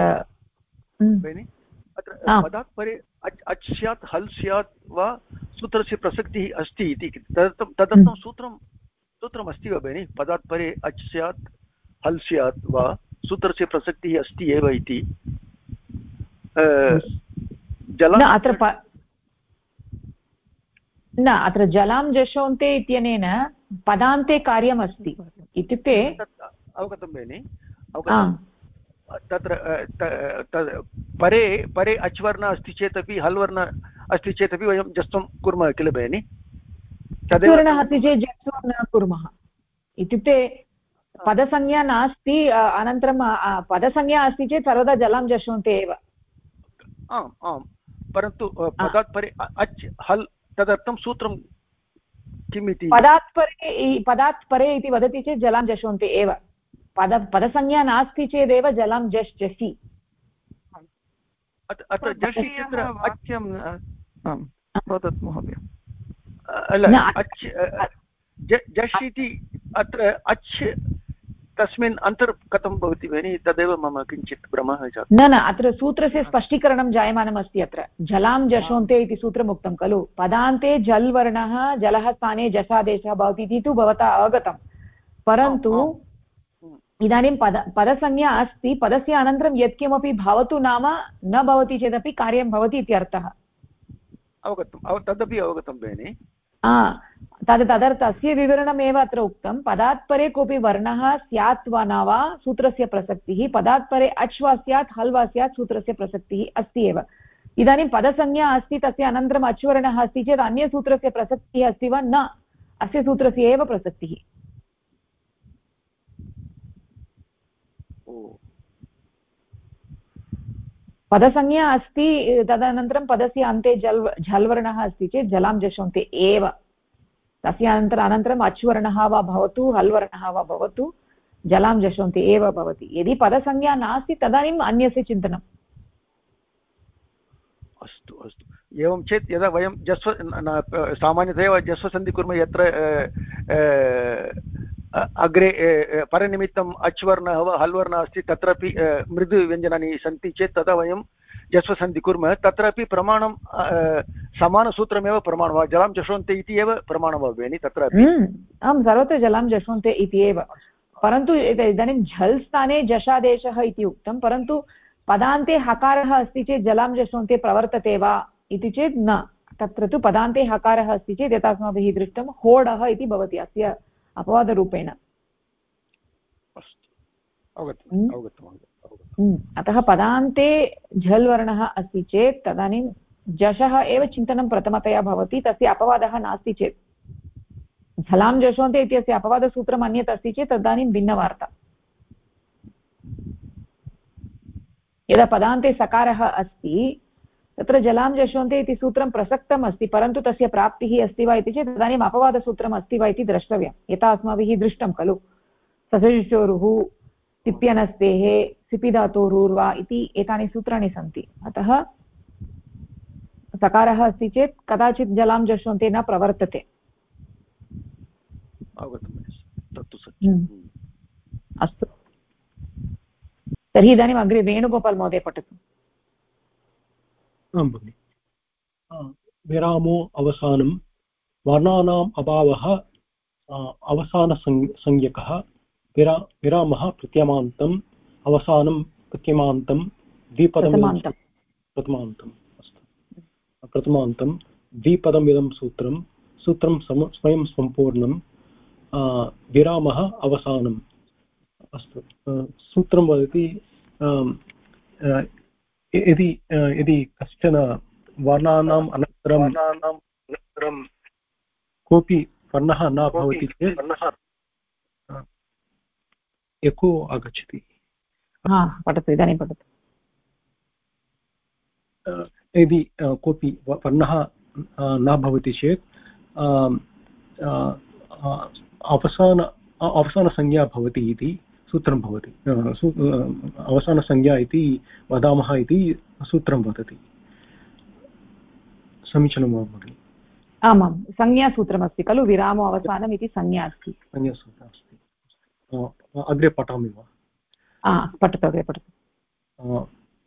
पदात् परे अच् स्यात् हल् स्यात् वा सूत्रस्य प्रसक्तिः अस्ति इति तदर्थं सूत्रमस्ति वा भगिनि पदात् परे अच् स्यात् हल् स्यात् वा सूत्रस्य प्रसक्तिः अस्ति एव इति अत्र जलां जशोन्ते इत्यनेन पदान्ते कार्यमस्ति इत्युक्ते अवगतं भगिनि अवगतं तत्र परे अच् वर्ण अस्ति चेदपि हल् वर्ण अस्ति चेदपि वयं जस्त्वं कुर्मः किल भगिनि तदेव अस्ति चेत् जस्त्वं न कुर्मः इत्युक्ते पदसंज्ञा नास्ति अनन्तरं पदसंज्ञा अस्ति चेत् सर्वदा जलां जशोन्ते एव आम् आम् परन्तु पदात् परे अच् हल् तदर्थं सूत्रं किम् इति पदात् परे इति वदति चेत् जलां जशोन्ते एव पदसंज्ञा नास्ति चेदेव जलां जश् जसि अत्र जश् इत्यत्र वाक्यं वदतु महोदय जश् इति अत्र अच् तस्मिन् अन्तर् कथं भवति भगिनि तदेव मम किञ्चित् भ्रमः जातः। न अत्र सूत्रस्य स्पष्टीकरणं जायमानम् अस्ति। अत्र जलां जशोन्ते इति सूत्रम् उक्तं खलु, पदान्ते जल् वर्णः जलः स्थाने जसादेशः भवति इति तु भवता अवगतं, परन्तु इदानीं पदसंज्ञा अस्ति, पदस्य अनन्तरं यत्किमपि भवतु नाम न भवति चेदपि कार्यं भवति इत्यर्थः। अवगतं, तदपि अवगतं भगिनि। तदर्थस्य विवरणमेव अत्र उक्तं। पदात् परे कोऽपि वर्णः स्यात् वा न वा सूत्रस्य प्रसक्तिः, पदात् परे अच् वा स्यात् हल् वा स्यात् सूत्रस्य प्रसक्तिः अस्ति एव। इदानीं पदसंज्ञा अस्ति, तस्य अनन्तरम् अच् वर्णः अस्ति चेत् अन्यसूत्रस्य प्रसक्तिः अस्ति वा न, अस्य सूत्रस्य एव प्रसक्तिः। पदसंज्ञा अस्ति, तदनन्तरं पदस्य अन्ते झल् वर्णः अस्ति चेत् जलां जशोन्ते एव, तस्य अनन्तरम् अच् वर्णः वा भवतु हल् वर्णः वा भवतु जलां जशोन्ते एव भवति। यदि पदसंज्ञा नास्ति तदानीम् अन्यस्य चिन्तनम्। अस्तु अस्तु, एवं चेत् यदा वयं जस्व सामान्यतया जस्वसन्धि कुर्मः यत्र अग्रे परनिमित्तम् अच् वर्णः वा हल् वर्णः अस्ति, तत्रापि मृदुव्यञ्जनानि सन्ति चेत् तदा वयं जस्वसन्धि कुर्मः, तत्रापि प्रमाणं समानसूत्रमेव प्रमाणं वा जलां जशोन्ते इति एव प्रमाणं वा भगिनि तत्रापि? आं, सर्वत्र जलां जशोन्ते इति एव, परन्तु इदानीं झल् स्थाने जशादेशः इति उक्तं, परन्तु पदान्ते हकारः अस्ति चेत् जलां जशोन्ते प्रवर्तते वा इति चेत् न। तत्र तु पदान्ते हकारः अस्ति चेत् यथा अस्माभिः दृष्टं होडः इति भवति अस्य अपवादरूपेण। अतः पदान्ते झल् वर्णः अस्ति चेत् तदानीं जशः एव चिन्तनं प्रथमतया भवति, तस्य अपवादः नास्ति चेत्। झलां जशोन्ते इत्यस्य अपवादसूत्रम् अन्यत् अस्ति चेत् तदानीं भिन्नवार्ता। यदा पदान्ते सकारः अस्ति तत्र जलां जशोन्ते इति सूत्रं प्रसक्तम् अस्ति, परन्तु तस्य प्राप्तिः अस्ति वा इति चेत् तदानीम् अपवादसूत्रम् अस्ति वा इति द्रष्टव्यं। यथा अस्माभिः दृष्टं खलु, ससजुषोरुः सिप्यनस्तेः सिपिधातोरुर्वा इति एतानि सूत्राणि सन्ति। अतः सकारः अस्ति चेत् कदाचित् जलां जशोन्ते न प्रवर्तते। अस्तु, तर्हि इदानीम् अग्रे वेणुगोपाल् महोदय पठतु। आं भगिनि। विरामो अवसानं वर्णानाम् अभावः अवसानसंज्ञकः, विरामः प्रत्यमान्तम् अवसानं प्रत्यमान्तं द्विपदमिदं प्रथमान्तम् अस्तु प्रथमान्तं द्विपदमिदं सूत्रं स्वयं सम्पूर्णं विरामः अवसानम् अस्तु। सूत्रं वदति यदि कश्चन वर्णानाम् अनन्तरं कोऽपि वर्णः न भवति चेत् एको आगच्छति। पठतु, इदानीं पठतु। यदि कोऽपि वर्णः न भवति चेत् अवसानसंज्ञा भवति इति सूत्रं भवति। अवसानसंज्ञा इति वदामः इति सूत्रं वदति। समीचीनं वा भगिनि? आमां, संज्ञासूत्रमस्ति खलु, विरामो अवसानम् इति संज्ञा अस्ति, संज्ञासूत्रम् अस्ति। अग्रे पठामि वा? पठतु, अग्रे पठतु।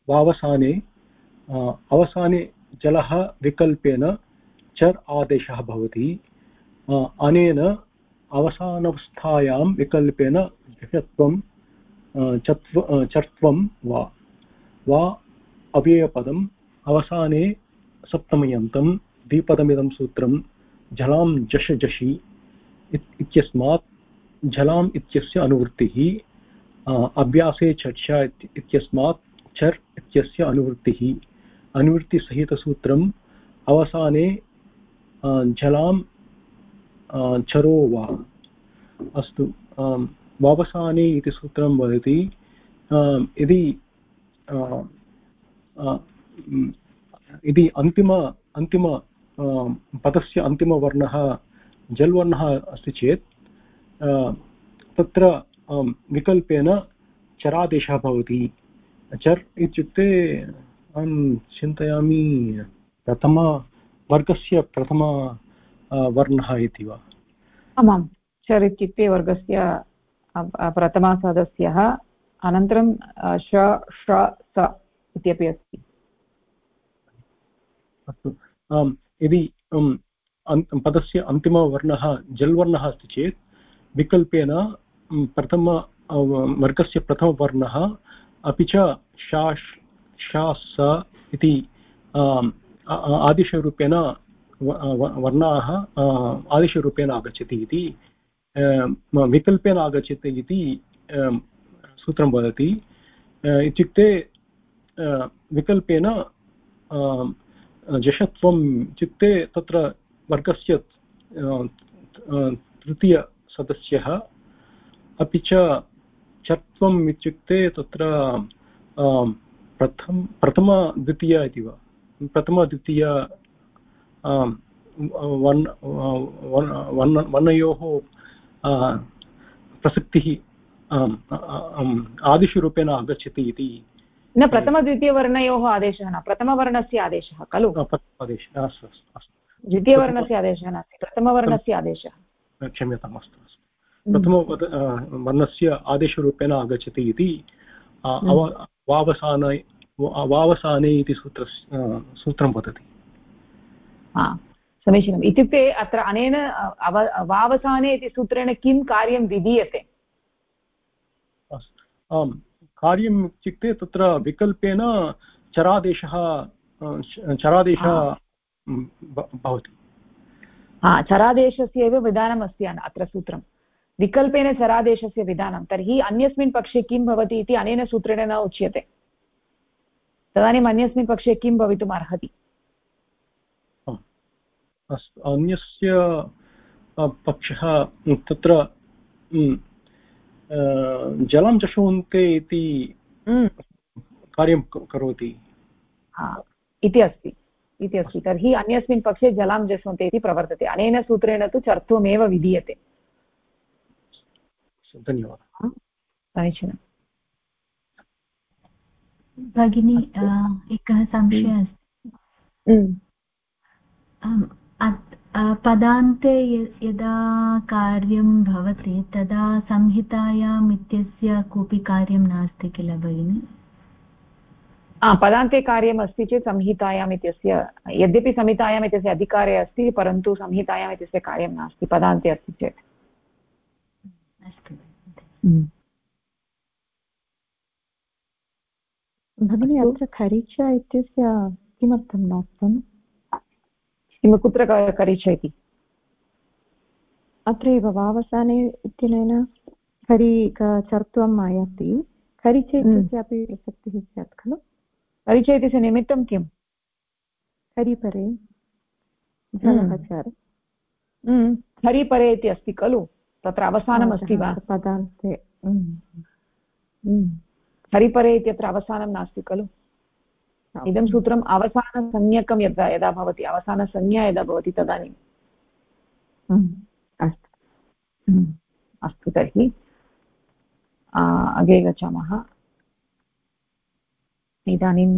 अवसाने जलः विकल्पेन चर् आदेशः भवति। अनेन अवसानावस्थायां विकल्पेन जषत्वं चर्त्वं वा अव्ययपदम् अवसाने सप्तम्यन्तं द्विपदमिदं सूत्रं झलां जश जषि इत्यस्मात् झलाम् इत्यस्य अनुवृत्तिः, अभ्यासे चर्चा इत्यस्मात् चर् इत्यस्य अनुवृत्तिः, अनुवृत्तिसहितसूत्रम् अवसाने झलां चरो वा। अस्तु, वावसाने इति सूत्रं वदति यदि अन्तिम पदस्य अन्तिमवर्णः जल्वर्णः अस्ति चेत् तत्र विकल्पेन चरादेशः भवति। चर् इत्युक्ते अहं चिन्तयामि प्रथमवर्गस्य प्रथमवर्णः इति वा? आमां, चर् इत्युक्ते वर्गस्य प्रथमसदस्यः अनन्तरं श ष स इत्यपि अस्ति। अस्तु, यदि पदस्य अन्तिमवर्णः जल् वर्णः अस्ति चेत् विकल्पेन प्रथम वर्गस्य प्रथमवर्णः अपि च शा श स इति आदेशरूपेण वर्णाः आदेशरूपेण आगच्छति इति विकल्पेन आगच्छति इति सूत्रं वदति। इत्युक्ते विकल्पेन जषत्वम् इत्युक्ते तत्र वर्गस्य तृतीयसदस्यः अपि च चत्वम् इत्युक्ते तत्र प्रथमद्वितीय इति वा प्रथमद्वितीय वर्णयोः प्रसक्तिः आदिशरूपेण आगच्छति इति। न प्रथमद्वितीयवर्णयोः आदेशः न, प्रथमवर्णस्य आदेशः खलु। आदेशः अस्तु अस्तु, द्वितीयवर्णस्य आदेशः नास्ति, प्रथमवर्णस्य आदेशः। क्षम्यताम्, अस्तु अस्तु, प्रथमवर्णस्य आदेशरूपेण आगच्छति इति वावसाने इति सूत्रं वदति। समीचीनम्। इत्युक्ते अत्र अनेन वावसाने इति सूत्रेण किं कार्यं विधीयते? कार्यम् इत्युक्ते तत्र विकल्पेन चरादेशः भवति। चरादेशस्य एव विधानम् अस्ति अत्र सूत्रं, विकल्पेन चरादेशस्य विधानं। तर्हि अन्यस्मिन् पक्षे किं भवति इति अनेन सूत्रेण न उच्यते। तदानीम् अन्यस्मिन् पक्षे किं भवितुम् अर्हति? अस्तु, अन्यस्य पक्षः तत्र जलं जषोन्ते इति कार्यं करोति इति अस्ति। तर्हि अन्यस्मिन् पक्षे जलं जषोन्ते इति प्रवर्तते। अनेन सूत्रेण तु चर्त्वमेव विधीयते। धन्यवादः। समीचीनं भगिनी, एकः संशयः अस्ति। पदान्ते यदा कार्यं भवति तदा संहितायाम् इत्यस्य कोऽपि कार्यं नास्ति किल भगिनि? पदान्ते कार्यम् अस्ति चेत् संहितायाम् इत्यस्य, यद्यपि संहितायाम् इत्यस्य अधिकारे अस्ति परन्तु संहितायाम् इत्यस्य कार्यं नास्ति पदान्ते अस्ति चेत्। अस्तु भगिनी, अत्र खरीच इत्यस्य किमर्थं नास्तं? कुत्र करीच इति? अत्रैव वावसाने इत्यनेन चर्त्वम् आयाति, खरीच इत्यस्य अपि प्रसक्तिः स्यात् खलु? खरीच इत्यस्य निमित्तं किम्? हरिपरे जलचर, हरिपरे इति अस्ति खलु, तत्र अवसानम् अस्ति वा? पदान्ते हरिपरे इत्यत्र अवसानं नास्ति खलु। इदं सूत्रम् अवसानसंज्ञकं यदा भवति, अवसानसंज्ञा यदा भवति तदानीम्। अस्तु, तर्हि अग्रे गच्छामः। इदानीम्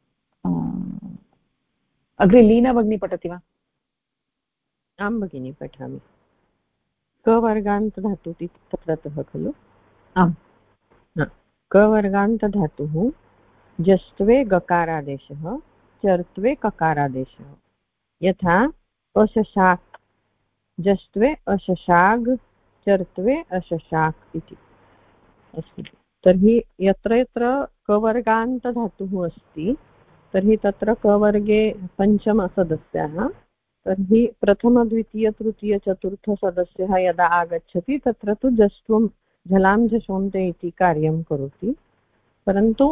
अग्रे लीना भगिनी पठति वा? आं भगिनी, पठामि। कवर्गान्तधातुः तत्रतः खलु? आम्। कवर्गान्तधातुः जस्त्वे गकारादेशः, चर्त्वे ककारादेशः। यथा अशशाक्, जस्त्वे अशशाग्, चर्त्वे अशशाक् इति अस्ति। तर्हि यत्र यत्र कवर्गान्तधातुः अस्ति तर्हि तत्र कवर्गे पञ्चमसदस्याः, तर्हि प्रथमद्वितीयतृतीयचतुर्थसदस्यः यदा आगच्छति तत्र तु जस्त्वं झलां झषोन्ते इति कार्यं करोति। परन्तु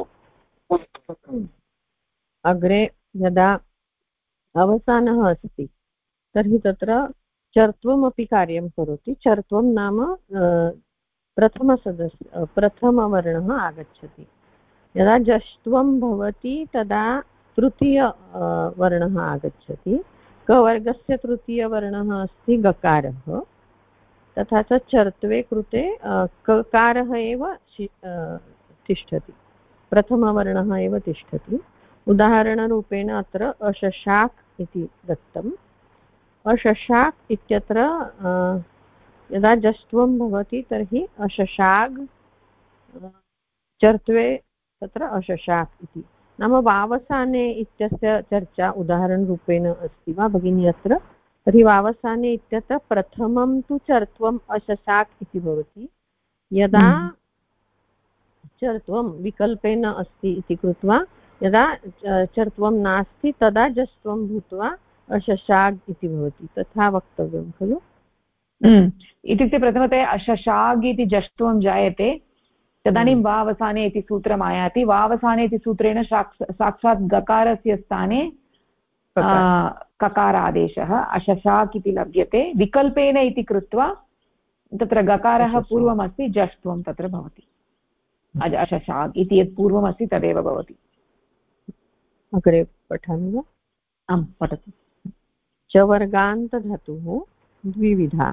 अग्रे यदा अवसानः अस्ति तर्हि तत्र चर्त्वमपि कार्यं करोति। चर्त्वं नाम प्रथमवर्णः आगच्छति। यदा जष्ट्वं भवति तदा तृतीयवर्णः आगच्छति। कवर्गस्य तृतीयवर्णः अस्ति गकारः, तथा च चर्त्वे कृते ककारः एव तिष्ठति, प्रथमवर्णः एव तिष्ठति। उदाहरणरूपेण अत्र अशशाक् इति दत्तम्। अशशाक् इत्यत्र यदा जष्ट्वं भवति तर्हि अशशाग्, चर्त्वे तत्र अशशाक् इति। नाम वावसाने इत्यस्य चर्चा उदाहरणरूपेण अस्ति वा भगिनी अत्र? तर्हि वावसाने इत्यत्र प्रथमं तु चर्त्वम् अशशाक् इति भवति। यदा चर्त्वं विकल्पेन अस्ति इति कृत्वा, यदा चर्त्वं नास्ति तदा जष्ट्वं भूत्वा अशशाग् इति भवति। तथा वक्तव्यं खलु? इत्युक्ते प्रथमतया अशशाग् इति जष्ट्वं जायते, तदानीं वावसाने इति सूत्रम् आयाति। वावसाने इति सूत्रेण साक्षात् गकारस्य स्थाने ककारादेशः अशशाक् इति लभ्यते। विकल्पेन इति कृत्वा तत्र गकारः पूर्वमस्ति, जष्ट्वं तत्र भवति। अशशाक् इति यत् पूर्वमस्ति तदेव भवति। अग्रे पठामि वा? आम्, पठतु। चवर्गान्तधातुः द्विविधा।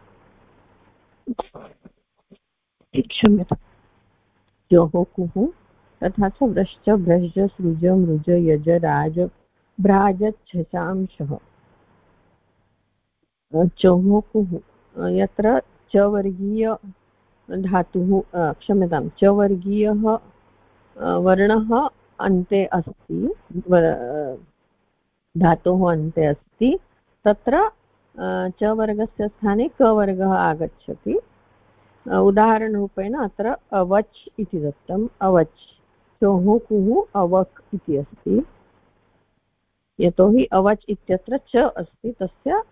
क्षम्यताम्। जोः कुः तथा च व्रश्च भ्रश्च सृज मृज यज राज भ्राज छशांशः। चोः कुः यत्र चवर्गीय धातुः, क्षम्यतां, चवर्गीयः वर्णः अन्ते अस्ति, धातोः अन्ते अस्ति, तत्र चवर्गस्य स्थाने कवर्गः आगच्छति। उदाहरणरूपेण अत्र अवच् इति दत्तम्। अवच्, चोः कुः अवक् इति अस्ति। यतोहि अवच् इत्यत्र च अस्ति, तस्य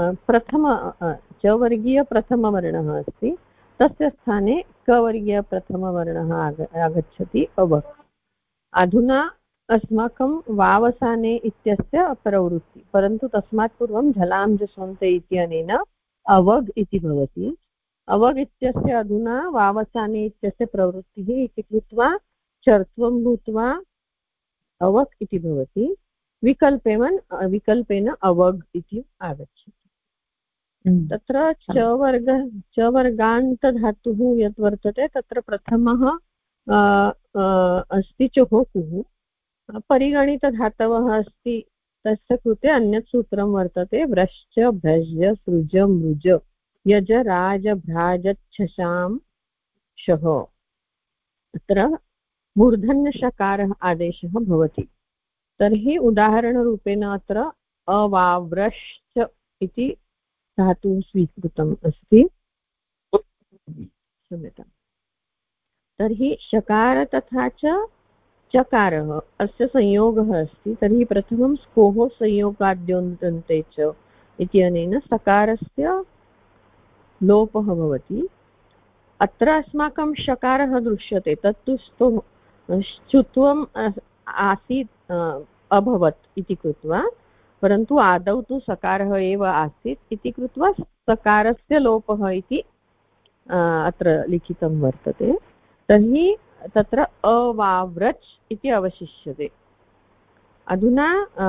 चवर्गीयप्रथमवर्णः अस्ति, तस्य स्थाने कवर्गीयप्रथमवर्णः आगच्छति, अवक्। अधुना अस्माकं वावसाने इत्यस्य प्रवृत्ति, परन्तु तस्मात् पूर्वं झलां जषन्ते इत्यनेन अवग् इति भवति। अवग् इत्यस्य अधुना वावसाने इत्यस्य प्रवृत्तिः इति कृत्वा चर्त्वं भूत्वा अवक् इति भवति। विकल्पेन अवग् इति आगच्छति। तत्र चवर्गान्तधातुः यत् वर्तते तत्र प्रथमः अस्ति चोः कुः। परिगणितधातवः अस्ति, तस्य कृते अन्यत् सूत्रं वर्तते व्रश्च भ्रश्च सृज मृज यज राज भ्राज छशांशः। अत्र मूर्धन्यषकारः आदेशः भवति। तर्हि उदाहरणरूपेण अत्र अवाव्रश्च इति धातुः स्वीकृतम् अस्ति। क्षम्यताम्। तर्हि शकार तथा च चकारः अस्य संयोगः अस्ति। तर्हि प्रथमं स्कोः संयोगाद्योन्ते च इत्यनेन सकारस्य लोपः भवति। अत्र अस्माकं शकारः दृश्यते, तत्तु स्तुत्वम् आसीत्, अभवत् इति कृत्वा, परन्तु आदौ तु सकारः एव आसीत् इति कृत्वा सकारस्य लोपः इति अत्र लिखितं वर्तते। तर्हि तत्र अवाव्रच् इति अवशिष्यते। अधुना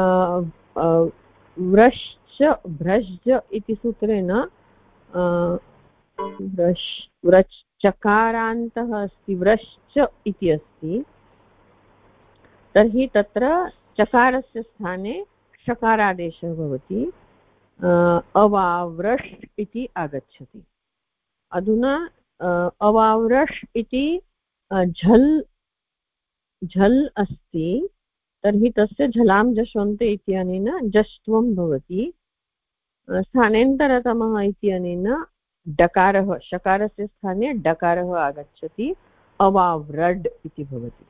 व्रश्च भ्रश्च इति सूत्रेण व्रच् चकारान्तः अस्ति, व्रश्च इति अस्ति। तर्हि तत्र चकारस्य स्थाने षकारादेशः भवति, अवाव्रश् इति आगच्छति। अधुना अवाव्रश् इति झल् अस्ति, तर्हि तस्य झलां जषन्ते इत्यनेन जष्ट्वं भवति। स्थानेन्तरतमः इत्यनेन डकारः, शकारस्य स्थाने डकारः आगच्छति, अवाव्रड् इति भवति।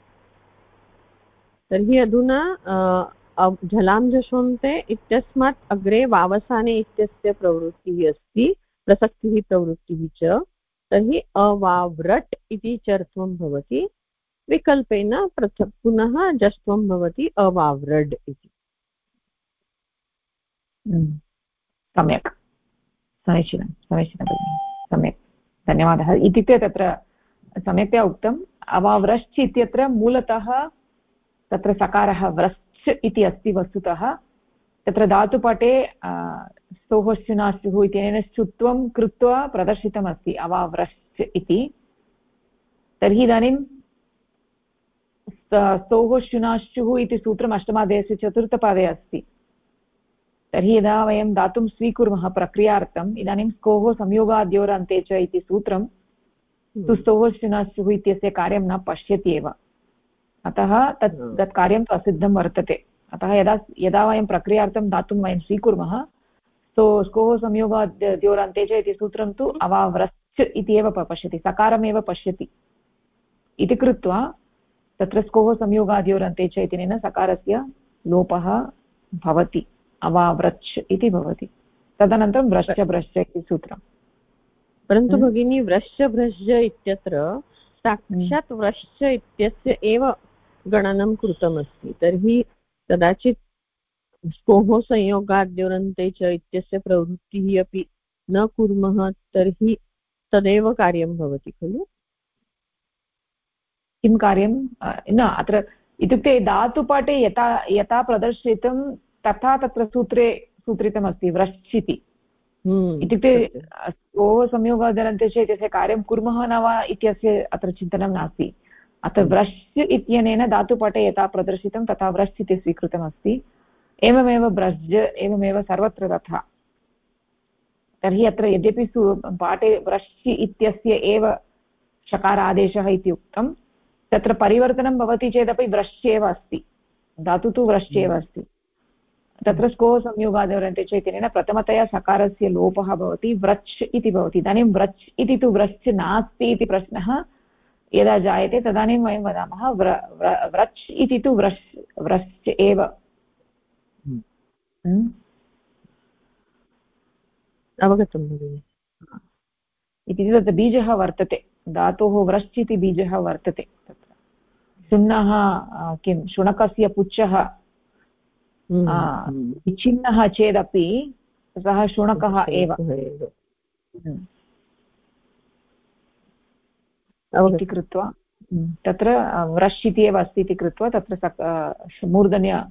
तर्हि अधुना झलां जषन्ते इत्यस्मात् अग्रे वावसाने इत्यस्य प्रवृत्तिः अस्ति, प्रसक्तिः प्रवृत्तिः च। तर्हि अवाव्रट् इति चर्त्वं भवति। विकल्पेन पुनः जष्ट्वं भवति, अवाव्रड् इति। सम्यक्, समीचीनं भगिनि, सम्यक्, धन्यवादः। इत्युक्ते तत्र सम्यक्तया उक्तम्। अवाव्रश्च इत्यत्र मूलतः तत्र सकारः व्रश्च इति अस्ति वस्तुतः। तत्र धातुपाठे स्तोः स्युनास्युः इत्यनेन स्तुत्वं कृत्वा प्रदर्शितमस्ति अवाव्रश्च इति। तर्हि इदानीं स्तोः स्युनाश्युः इति सूत्रम् अष्टमाध्यायस्य चतुर्थपादे अस्ति। तर्हि यदा वयं धातुं स्वीकुर्मः प्रक्रियार्थम् इदानीं स्कोः संयोगाद्योरन्ते च इति सूत्रं सुस्तोः शुनस्सुः इत्यस्य कार्यं न पश्यति एव, अतः तत् कार्यं तु असिद्धं वर्तते। अतः यदा वयं प्रक्रियार्थं धातुं वयं स्वीकुर्मः स्कोः संयोगाद्योरन्ते च इति सूत्रं तु अवाव्रश्च इति एव पश्यति, सकारमेव पश्यति इति कृत्वा तत्र स्कोः संयोगाद्योरन्ते च इत्यनेन सकारस्य लोपः भवति, अवाव्रच् इति भवति। तदनन्तरं व्रश्च भ्रश्च इति सूत्रम्। परन्तु भगिनी व्रश्च भ्रश्च इत्यत्र साक्षात् व्रश्च इत्यस्य एव गणनं कृतमस्ति, तर्हि कदाचित् स्कोः संयोगाद्योरन्ते च इत्यस्य प्रवृत्तिः अपि न कुर्मः तर्हि तदेव कार्यं भवति खलु। किं कार्यं न अत्र इत्युक्ते धातुपाठे यथा प्रदर्शितं तथा तत्र सूत्रितमस्ति व्रश् इति। इत्युक्ते स्कोः संयोगाद्योरन्ते च इत्यस्य कार्यं कुर्मः न वा इत्यस्य अत्र चिन्तनं नास्ति। अत्र व्रश् इत्यनेन धातुपाठे यथा प्रदर्शितं तथा व्रश् इति स्वीकृतमस्ति। एवमेव व्रज्, एवमेव सर्वत्र तथा। तर्हि अत्र यद्यपि पाठे व्रश् इत्यस्य एव शकारादेशः इति उक्तं, तत्र परिवर्तनं भवति चेदपि व्रश् एव अस्ति, धातु तु व्रश् एव अस्ति। तत्र स्कोः संयोगाद्योरन्ते च इत्यनेन प्रथमतया सकारस्य लोपः भवति, व्रच् इति भवति। इदानीं व्रच् इति तु व्रश् नास्ति इति प्रश्नः यदा जायते तदानीं वयं वदामः व्रच् इति तु व्रश् एव। अवगतं भगिनि। इति तत्र बीजः वर्तते, धातोः व्रश् इति बीजः वर्तते तत्र। शुनः किं शुनकस्य पुच्छः विच्छिन्नः चेदपि सः शुनकः एव इति कृत्वा तत्र व्रश् इति एव अस्ति इति कृत्वा तत्र मूर्धन्य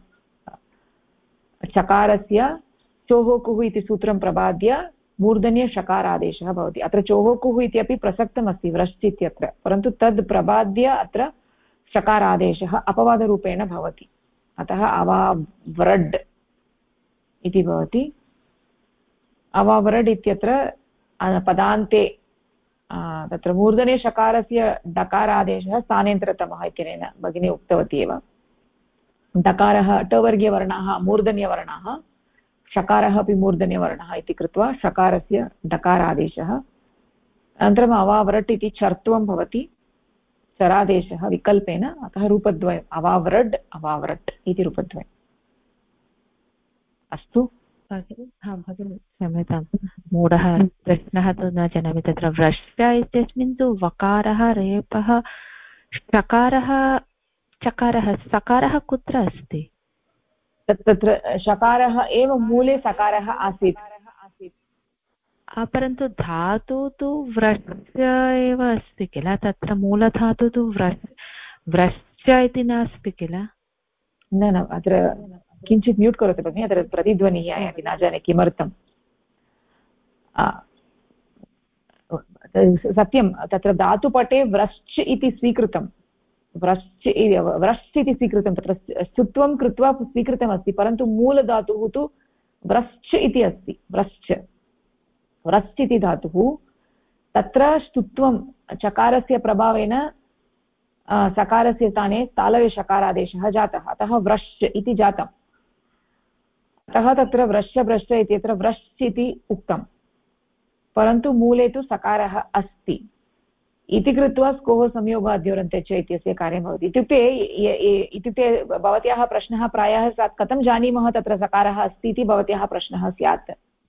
चकारस्य चोहोकुः इति सूत्रं प्रबाद्य मूर्धन्यषकारादेशः भवति। अत्र चोहोकुः इत्यपि प्रसक्तमस्ति व्रश् इत्यत्र, परन्तु तद् प्रबाद्य अत्र षकारादेशः अपवादरूपेण भवति, अतः अवाव्रड् इति भवति। अवाव्रड् इत्यत्र पदान्ते तत्र मूर्धन्यषकारस्य डकारादेशः स्थानेन्तरतमः इत्यनेन भगिनी उक्तवती एव। डकारः टवर्गीयवर्णाः मूर्धन्यवर्णाः, षकारः अपि मूर्धन्यवर्णः इति कृत्वा षकारस्य डकारादेशः। अनन्तरम् अवाव्रट् इति चर्त्वं भवति, चरादेशः विकल्पेन, अतः रूपद्वयम् अवाव्रड् अवाव्रट् इति रूपद्वयम्। अस्तु भगिनी क्षम्यतां, मूढः प्रश्नः तु न जानामि। तत्र व्रश्च इत्यस्मिन् तु वकारः रेपः षकारः चकारः सकारः कुत्र अस्ति? तत्र षकारः एव मूले सकारः आसीत्, परन्तु धातु तु व्रश्च एव अस्ति किल, तत्र मूलधातु तु व्रश्च इति नास्ति किल? न अत्र किञ्चित् म्यूट् करोतु भगिनि, अत्र प्रतिध्वनिः आयाति, न जाने किमर्थं। सत्यं तत्र धातुपटे व्रश्च इति स्वीकृतं, व्रश् इति स्वीकृतं, तत्र स्तुत्वं कृत्वा स्वीकृतमस्ति, परन्तु मूलधातुः तु व्रश्च इति अस्ति। व्रश् इति धातुः, तत्र स्तुत्वं चकारस्य प्रभावेन सकारस्य स्थाने तालव्यषकारादेशः जातः, अतः व्रश् इति जातम्। अतः तत्र व्रश्च भ्रश्च इत्यत्र व्रश् इति उक्तं, परन्तु मूले तु सकारः अस्ति इति कृत्वा स्कोः संयोगाद्योरन्ते च इत्यस्य कार्यं भवति। इत्युक्ते भवत्याः प्रश्नः प्रायः कथं जानीमः तत्र सकारः अस्ति इति भवत्याः प्रश्नः स्यात्।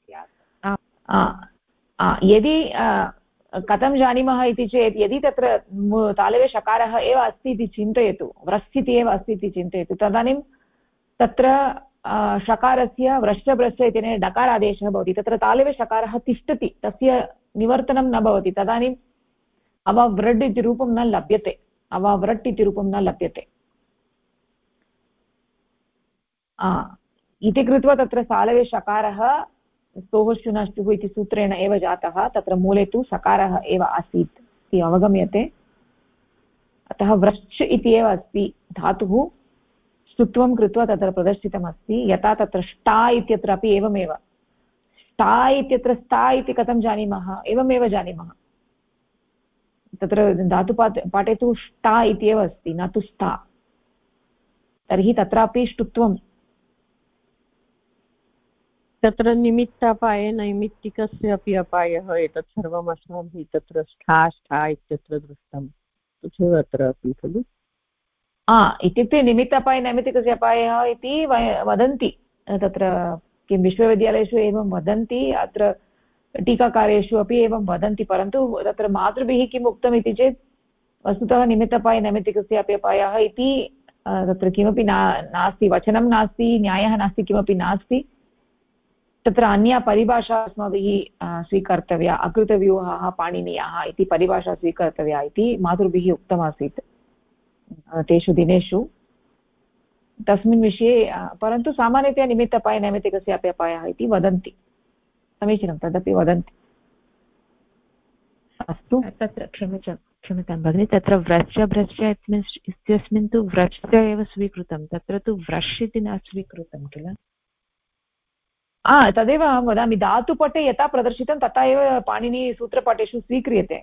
यदि कथं जानीमः इति चेत्, यदि तत्र तालवे षकारः एव अस्ति इति चिन्तयतु, व्रश् इति एव अस्ति इति चिन्तयतु, तदानीं तत्र षकारस्य व्रश्च भ्रश्च इत्यनेन डकारादेशः भवति, तत्र तालवे षकारः तिष्ठति, तस्य निवर्तनं न भवति, तदानीम् अवाव्रड् इति रूपं न लभ्यते, अवाव्रट् इति रूपं न लभ्यते। इति कृत्वा तत्र सालवे षकारः स्तोः शुनष्टुः इति सूत्रेण एव जातः, तत्र मूले तु सकारः एव आसीत् इति अवगम्यते। अतः व्रश्च इति एव अस्ति धातुः, स्तुत्वं कृत्वा तत्र प्रदर्शितमस्ति यथा तत्र ष्टा इत्यत्रापि एवमेव ष्टा इत्यत्र स्था इति कथं जानीमः एवमेव जानीमः तत्र धातुपाठे तु ष्टा इत्येव अस्ति न तु स्था तर्हि तत्रापि ष्टुत्वं तत्र निमित्तापाये नैमित्तिकस्य अपि अपायः एतत् सर्वम् अस्माभिः तत्र स्था स्था इत्यत्र दृष्टं तथैव अत्रापि खलु इत्युक्ते निमित्तापाये नैमित्तिकस्य अपायः इति वदन्ति तत्र किं विश्वविद्यालयेषु एवं वदन्ति अत्र टीकाकारेषु अपि एवं वदन्ति परन्तु तत्र मातृभिः किम् उक्तम् इति चेत् वस्तुतः निमित्तापाये नैमित्तिकस्य अपि अपायः इति तत्र किमपि नास्ति वचनं नास्ति न्यायः नास्ति किमपि नास्ति तत्र अन्या परिभाषा अस्माभिः स्वीकर्तव्या अकृतव्यूहाः पाणिनीयाः इति परिभाषा स्वीकर्तव्या इति मातृभिः उक्तमासीत् तेषु दिनेषु तस्मिन् विषये परन्तु सामान्यतया निमित्तापाये नैमित्तिकस्य अपि अपायः इति वदन्ति समीचीनं तदपि वदन्ति अस्तु तत्र क्षम्यतां भगिनि तत्र व्रश्च भ्रश्च इत्यस्मिन् तु व्रश्च एव स्वीकृतं तत्र तु व्रश् इति न स्वीकृतं किल तदेव अहं वदामि धातुपटे यथा प्रदर्शितं तथा एव पाणिनीसूत्रपाठेषु स्वीक्रियते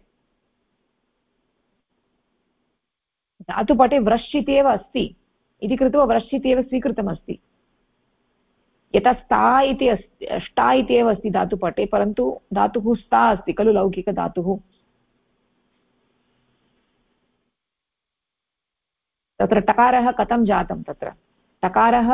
धातुपटे व्रश् इति एव अस्ति इति कृत्वा व्रश् इति एव स्वीकृतमस्ति यथा स्था इति अस्ति ष्टा इति एव अस्ति धातुपटे परन्तु धातुः स्था अस्ति खलु लौकिकधातुः तत्र टकारः कथं जातं तत्र टकारः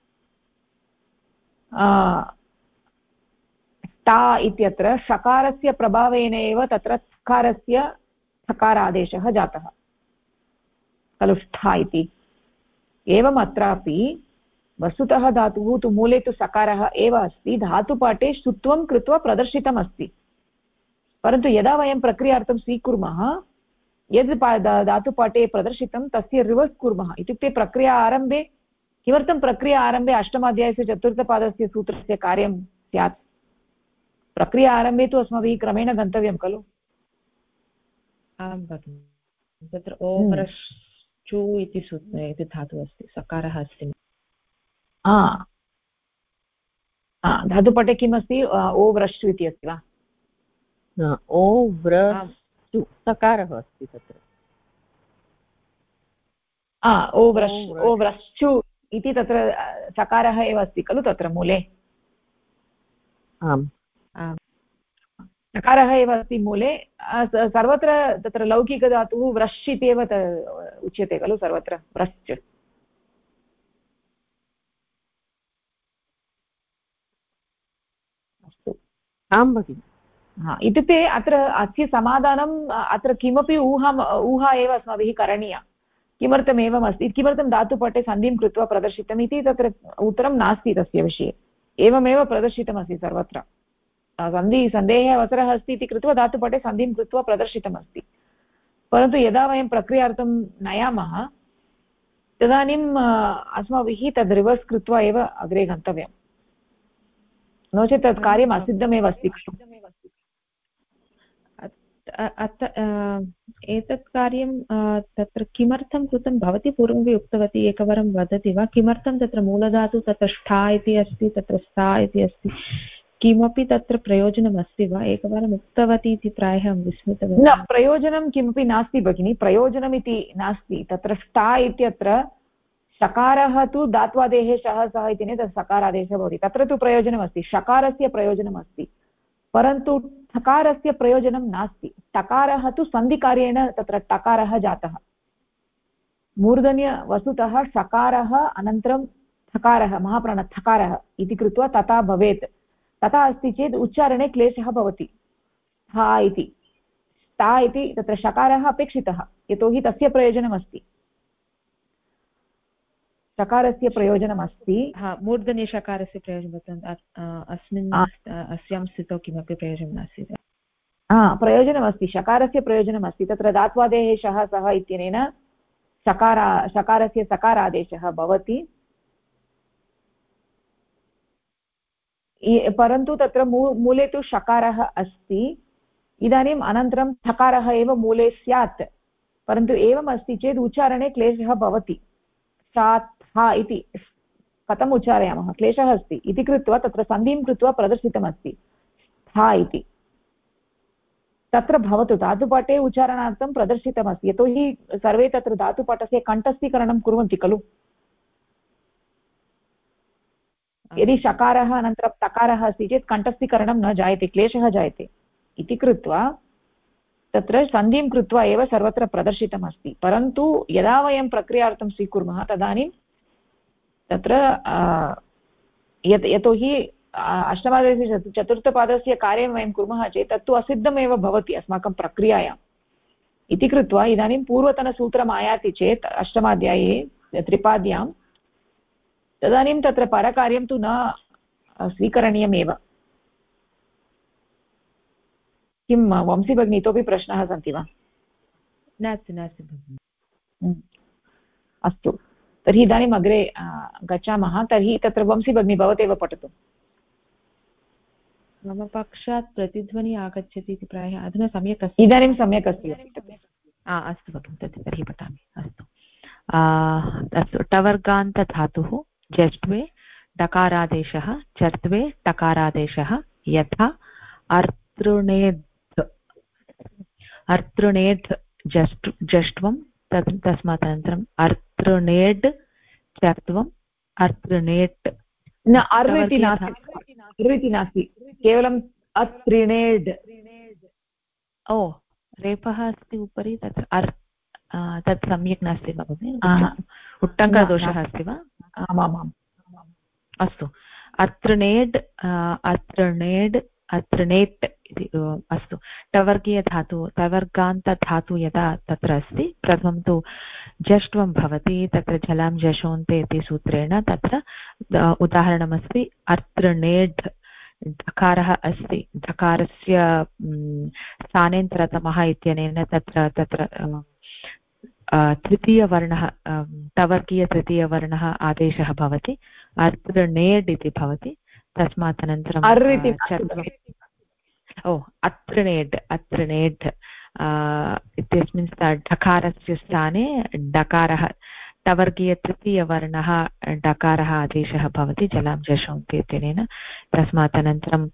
टा इत्यत्र षकारस्य प्रभावेन एव तत्र थकारस्य थकारादेशः जातः खलु ष्ठा इति एवम् अत्रापि वस्तुतः धातुः तु मूले तु सकारः एव अस्ति धातुपाठे स्तुत्वं कृत्वा प्रदर्शितमस्ति परन्तु यदा वयं प्रक्रियार्थं स्वीकुर्मः यद् धातुपाठे प्रदर्शितं तस्य रिवर्स् कुर्मः इत्युक्ते प्रक्रिया आरम्भे किमर्थं प्रक्रिया आरम्भे अष्टमाध्यायस्य चतुर्थपादस्य सूत्रस्य कार्यं स्यात् प्रक्रिया आरम्भे तु अस्माभिः क्रमेण गन्तव्यं खलु आं भगिनि तत्र ओव्रश्चु इति धातुः अस्ति सकारः अस्ति धातुपटे किम् अस्ति ओव्रश्चु इति अस्ति वा ओव्रश्चु सकारः अस्ति तत्र ओव्रश्चु इति तत्र सकारः एव अस्ति खलु तत्र मूले आम् सकारः एव अस्ति मूले सर्वत्र तत्र लौकिकधातुः व्रश् इत्येव उच्यते खलु सर्वत्र व्रश्च अस्तु आं भगिनि इत्युक्ते अत्र अस्य समाधानम् अत्र किमपि ऊहा एव अस्माभिः करणीया किमर्थम् एवम् अस्ति किमर्थं धातुपटे सन्धिं कृत्वा प्रदर्शितम् इति तत्र उत्तरं नास्ति तस्य विषये एवमेव प्रदर्शितमस्ति सर्वत्र सन्धेः अवसरः अस्ति इति कृत्वा धातुपटे सन्धिं कृत्वा प्रदर्शितमस्ति परन्तु यदा वयं प्रक्रियार्थं नयामः तदानीम् अस्माभिः तद् रिवर्स् कृत्वा एव अग्रे गन्तव्यं नो चेत् तत् कार्यम् असिद्धमेव अस्ति एतत् कार्यं तत्र किमर्थं कृतं भवती पूर्वमपि उक्तवती एकवारं वदति वा किमर्थं तत्र मूलधातु तत्र ष्ठा इति अस्ति तत्र स्था इति अस्ति किमपि तत्र प्रयोजनम् अस्ति वा एकवारम् उक्तवती इति प्रायः अहं विस्मृतवती न प्रयोजनं किमपि नास्ति भगिनि प्रयोजनम् इति नास्ति तत्र ष्ठा इत्यत्र षकारः तु धात्वादेः शः सः इति तत् सकारादेशः भवति तत्र तु प्रयोजनमस्ति षकारस्य प्रयोजनमस्ति परन्तु ठकारस्य प्रयोजनं नास्ति टकारः तु सन्धिकार्येण तत्र टकारः जातः मूर्धन्य वस्तुतः षकारः अनन्तरं ठकारः महाप्राणठकारः इति कृत्वा तथा भवेत् तथा अस्ति चेत् उच्चारणे क्लेशः भवति हा इति ता इति तत्र षकारः अपेक्षितः यतोहि तस्य प्रयोजनमस्ति षकारस्य प्रयोजनमस्ति मूर्धन्यषकारस्य प्रयोजनं अस्मिन् अस्यां स्थितौ किमपि प्रयोजनं नास्ति प्रयोजनमस्ति षकारस्य प्रयोजनमस्ति तत्र धात्वादेः शः सः इत्यनेन षकारस्य सकारादेशः भवति परन्तु तत्र मूले तु षकारः अस्ति इदानीम् अनन्तरं ठकारः एव मूले स्यात् परन्तु एवम् अस्ति चेत् उच्चारणे क्लेशः भवति छात्था इति कथम् उच्चारयामः, क्लेशः अस्ति इति कृत्वा तत्र सन्धिं कृत्वा प्रदर्शितमस्ति था इति। तत्र भवतु धातुपाठे उच्चारणार्थं प्रदर्शितमस्ति, यतोहि सर्वे तत्र धातुपाठस्य कण्ठस्थीकरणं कुर्वन्ति खलु। यदि शकारः अनन्तरं तकारः अस्ति चेत् कण्ठस्थीकरणं न जायते, क्लेशः जायते इति कृत्वा तत्र सन्धिं कृत्वा एव सर्वत्र प्रदर्शितमस्ति। परन्तु यदा वयं प्रक्रियार्थं स्वीकुर्मः तदानीं तत्र यतोहि अष्टमाध्यायस्य चतुर्थपादस्य कार्यं वयं कुर्मः चेत् तत्तु असिद्धमेव भवति अस्माकं प्रक्रियायाम्। इति कृत्वा इदानीं पूर्वतनसूत्रम् आयाति चेत् अष्टमाध्याये त्रिपाद्यां तदानीं तत्र परकार्यं तु न स्वीकरणीयमेव। किं वंशी भगिनी, इतोपि प्रश्नाः सन्ति वा? नास्ति नास्ति भगिनि। अस्तु, तर्हि इदानीम् अग्रे गच्छामः। तर्हि तत्र वंशी भगिनी भवतेव पठतु। मम पक्षात् प्रतिध्वनिः आगच्छति इति प्रायः अधुना सम्यक् अस्ति। इदानीं सम्यक् अस्ति। अस्तु भगिनि, तर्हि पठामि। अस्तु, टवर्गान्तधातुः जष्ट्वे डकारादेशः, चर्त्वे टकारादेशः, यथा अर्तृणेड् जष्ट्वं तस्मात् अनन्तरम् अर्तृणेड् चर्त्वम् अर्तृणेट् न अर् इति नास्ति, केवलम् अत्रिणेड्। ओ रेपः अस्ति उपरि, तत्र तत् सम्यक् नास्ति भगिनि, उट्टङ्कदोषः अस्ति वा? आमामाम्। अस्तु, अर्तृणेड् अर्तृणेट् इति। अस्तु, टवर्गीयधातु टवर्गान्तधातु यदा तत्र अस्ति प्रथमं तु जष्ट्वं भवति, तत्र जलं जशोन्ते इति सूत्रेण तत्र उदाहरणमस्ति अर्तृणेड्। ढकारः अस्ति, ढकारस्य स्थानेन्तरतमः इत्यनेन तत्र तृतीयवर्णः टवर्गीयतृतीयवर्णः आदेशः भवति, अर्तृणेड् इति भवति। तस्मात् अनन्तरं अत्रिणेड् इत्यस्मिन् ढकारस्य स्थाने डकारः टवर्गीयतृतीयवर्णः डकारः आदेशः भवति जलां जशोन्ति इत्यनेन। तस्मात् अनन्तरं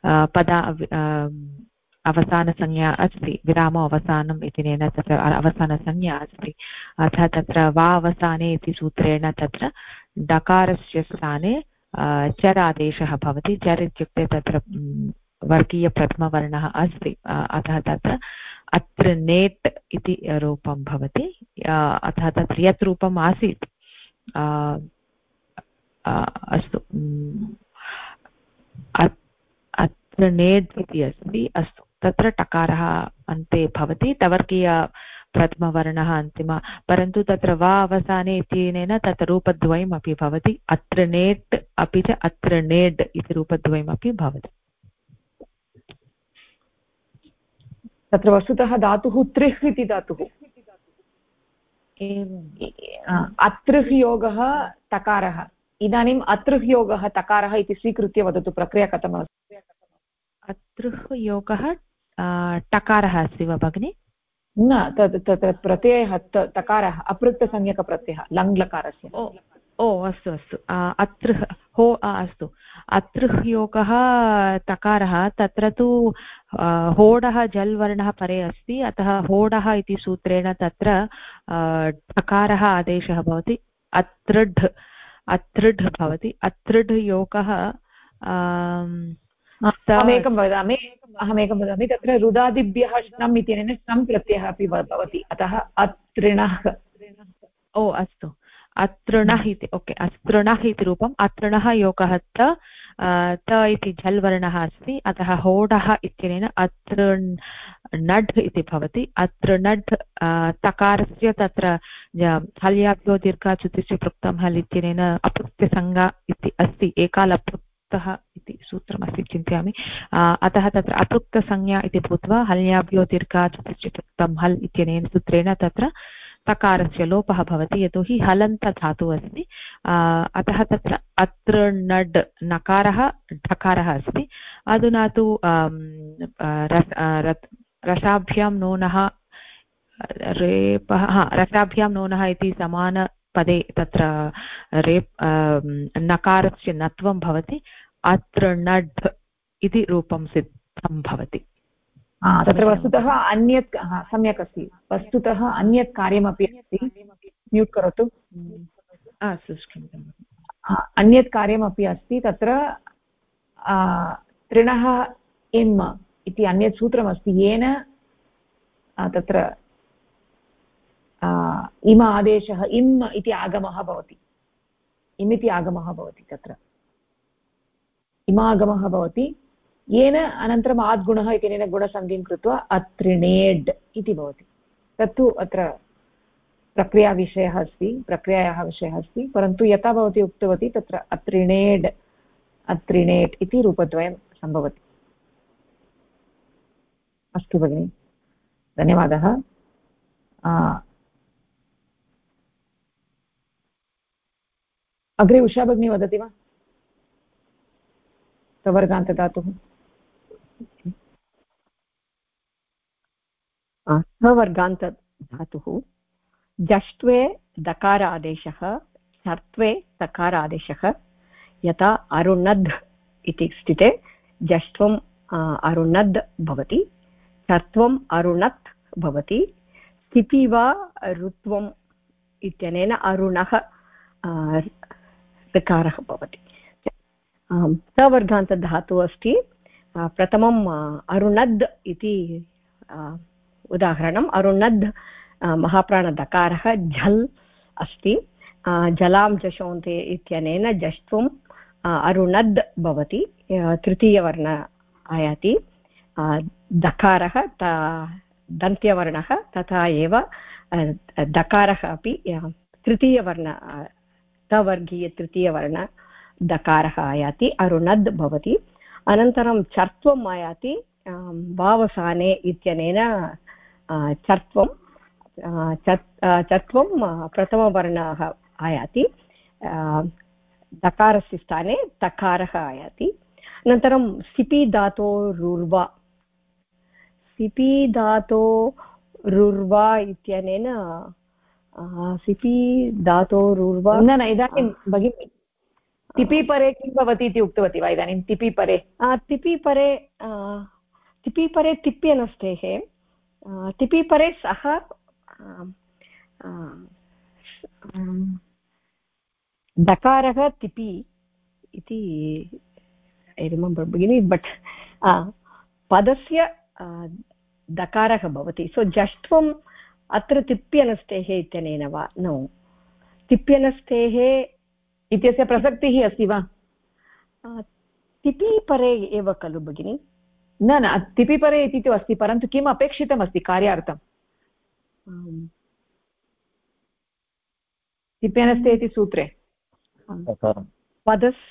अवसानसंज्ञा अस्ति, विरामो अवसानम् इत्यनेन तत्र अवसानसंज्ञा अस्ति। अतः तत्र वा अवसाने इति सूत्रेण तत्र डकारस्य स्थाने चर् आदेशः भवति। चर् इत्युक्ते तत्र वर्गीयप्रथमवर्णः अस्ति, अतः तत्र अत्रिणेट् इति रूपं भवति। अतः तत्र यत् रूपम् आसीत्, अस्तु, अत्रिणेट् इति अस्ति। अस्तु, तत्र टकारः अन्ते भवति, टवर्गीय प्रथमवर्णः अन्तिमः, परन्तु तत्र वा अवसाने इत्यनेन तत्र रूपद्वयम् अपि भवति, अत्रिणेट् अपि च अत्रिणेड् इति रूपद्वयमपि भवति। तत्र वस्तुतः धातुः त्रिह् इति धातुः। अत्रिह् योगः तकारः। इदानीम् अत्रिह् योगः तकारः इति स्वीकृत्य वदतु, प्रक्रिया कथमस्ति? अत्रिह् योगः टकारः अस्ति वा भगिनि? न, तत्र प्रत्ययः तकारः, अपृक्तसंज्ञकप्रत्ययः लङ्लकारस्य। ओ अस्तु अस्तु, अत्रिह् हो अस्तु, अत्रिह् योगः तकारः, तत्र तु होडः जल् वर्णः परे अस्ति, अतः होडः इति सूत्रेण तत्र ढकारः आदेशः भवति, अत्रिढ् भवति। अत्रिढ् योगः अहमेकं वदामि, तत्र रुदादिभ्यः श्नम् इत्यनेन श्नम् प्रत्ययः अपि भवति, अतः अत्रिणः। ओ अस्तु, अत्रिणः इति, ओके, अत्रिणः इति रूपम्। अत्रिणः योगः त इति झल् वर्णः अस्ति, अतः होडः इत्यनेन अत्रिणढ् इति भवति। अत्रिणढ् तकारस्य तत्र हल्याभ्यो दीर्घाच्युतिस्य पृक्तं हल् इत्यनेन अपृक्तसंज्ञा इति अस्ति, एकालपृक्तः इति सूत्रमस्ति चिन्तयामि, अतः तत्र अपृक्तसंज्ञा इति भूत्वा हल्याभ्यो दीर्घाच्युतिस्य पृक्तं हल् इत्यनेन सूत्रेण तत्र तकारस्य लोपः भवति, यतोहि हलन्तधातुः अस्ति, अतः तत्र अत्रिणड् नकारः ढकारः अस्ति। अधुना तु रसाभ्यां नूनः रेपः, रसाभ्यां नूनः इति समान पदे तत्र रेप् नकारस्य नत्वं भवति अत्र नड् इति रूपं सिद्धं भवति। तत्र वस्तुतः अन्यत् सम्यक् अस्ति, वस्तुतः अन्यत् कार्यमपि अस्ति। म्यूट् करोतु। अन्यत् कार्यमपि अस्ति तत्र तृणः इम् इति अन्यत् सूत्रमस्ति येन तत्र इम आदेशः इम् इति आगमः भवति, इम् इति आगमः भवति, तत्र इमागमः भवति येन अनन्तरम् आद्गुणः इत्यनेन गुणसन्धिं कृत्वा अत्रिणेड् इति भवति। तत्तु अत्र प्रक्रियाविषयः अस्ति, प्रक्रियायाः विषयः अस्ति, परन्तु यथा भवती उक्तवती तत्र अत्रिणेड् अत्रिणेट् इति रूपद्वयं सम्भवति। अस्तु भगिनि, धन्यवादः। अग्रे उषा भगिनी वदति वा? सवर्गान्तधातुः। सवर्गान्तधातुः जष्ट्वे दकार आदेशः, चर्त्वे तकार आदेशः। यथा अरुणद् इति स्थिते जष्ट्वम् अरुणद् भवति, चर्त्वम् अरुणत् भवति। स्थिति वा ऋत्वम् इत्यनेन अरुणः ऋकारः भवति। सवर्गान्तधातुः अस्ति। प्रथमम् अरुणद् इति उदाहरणम्। अरुणद् महाप्राणदकारः झल् अस्ति। जलां जशोन्ते इत्यनेन जष्ट्वम् अरुणद् भवति, तृतीयवर्ण आयाति। दकारः दन्त्यवर्णः तथा एव दकारः अपि तृतीयवर्ण तवर्गीयतृतीयवर्ण दकारः आयाति, अरुणद् भवति। अनन्तरं चर्त्वम् आयाति। वावसाने इत्यनेन चर्त्वं प्रथमवर्णः आयाति, दकारस्य स्थाने तकारः आयाति। अनन्तरं सिपि धातोरुर्वा, सिपि धातोरुर्वा इत्यनेन सिपि धातोरुर्वा न इदानीं भगिनि तिपि परे किं भवति इति उक्तवती वा? इदानीं तिपि परे तिपि परे तिप्यनस्तेः तिपि परे सः दकारः तिपि इति ऐ रिमेम्बर् बिगिनि, बट् पदस्य दकारः भवति। सो जष्ट्वम् अत्र तिप्यनस्तेः इत्यनेन वा? नो, तिप्यनस्तेः इत्यस्य प्रसक्तिः अस्ति वा? तिपि परे एव खलु भगिनि? न तिपि परे इति तु अस्ति, परन्तु किम् अपेक्षितमस्ति कार्यार्थं? तिप्यनस्ते इति सूत्रे पदस्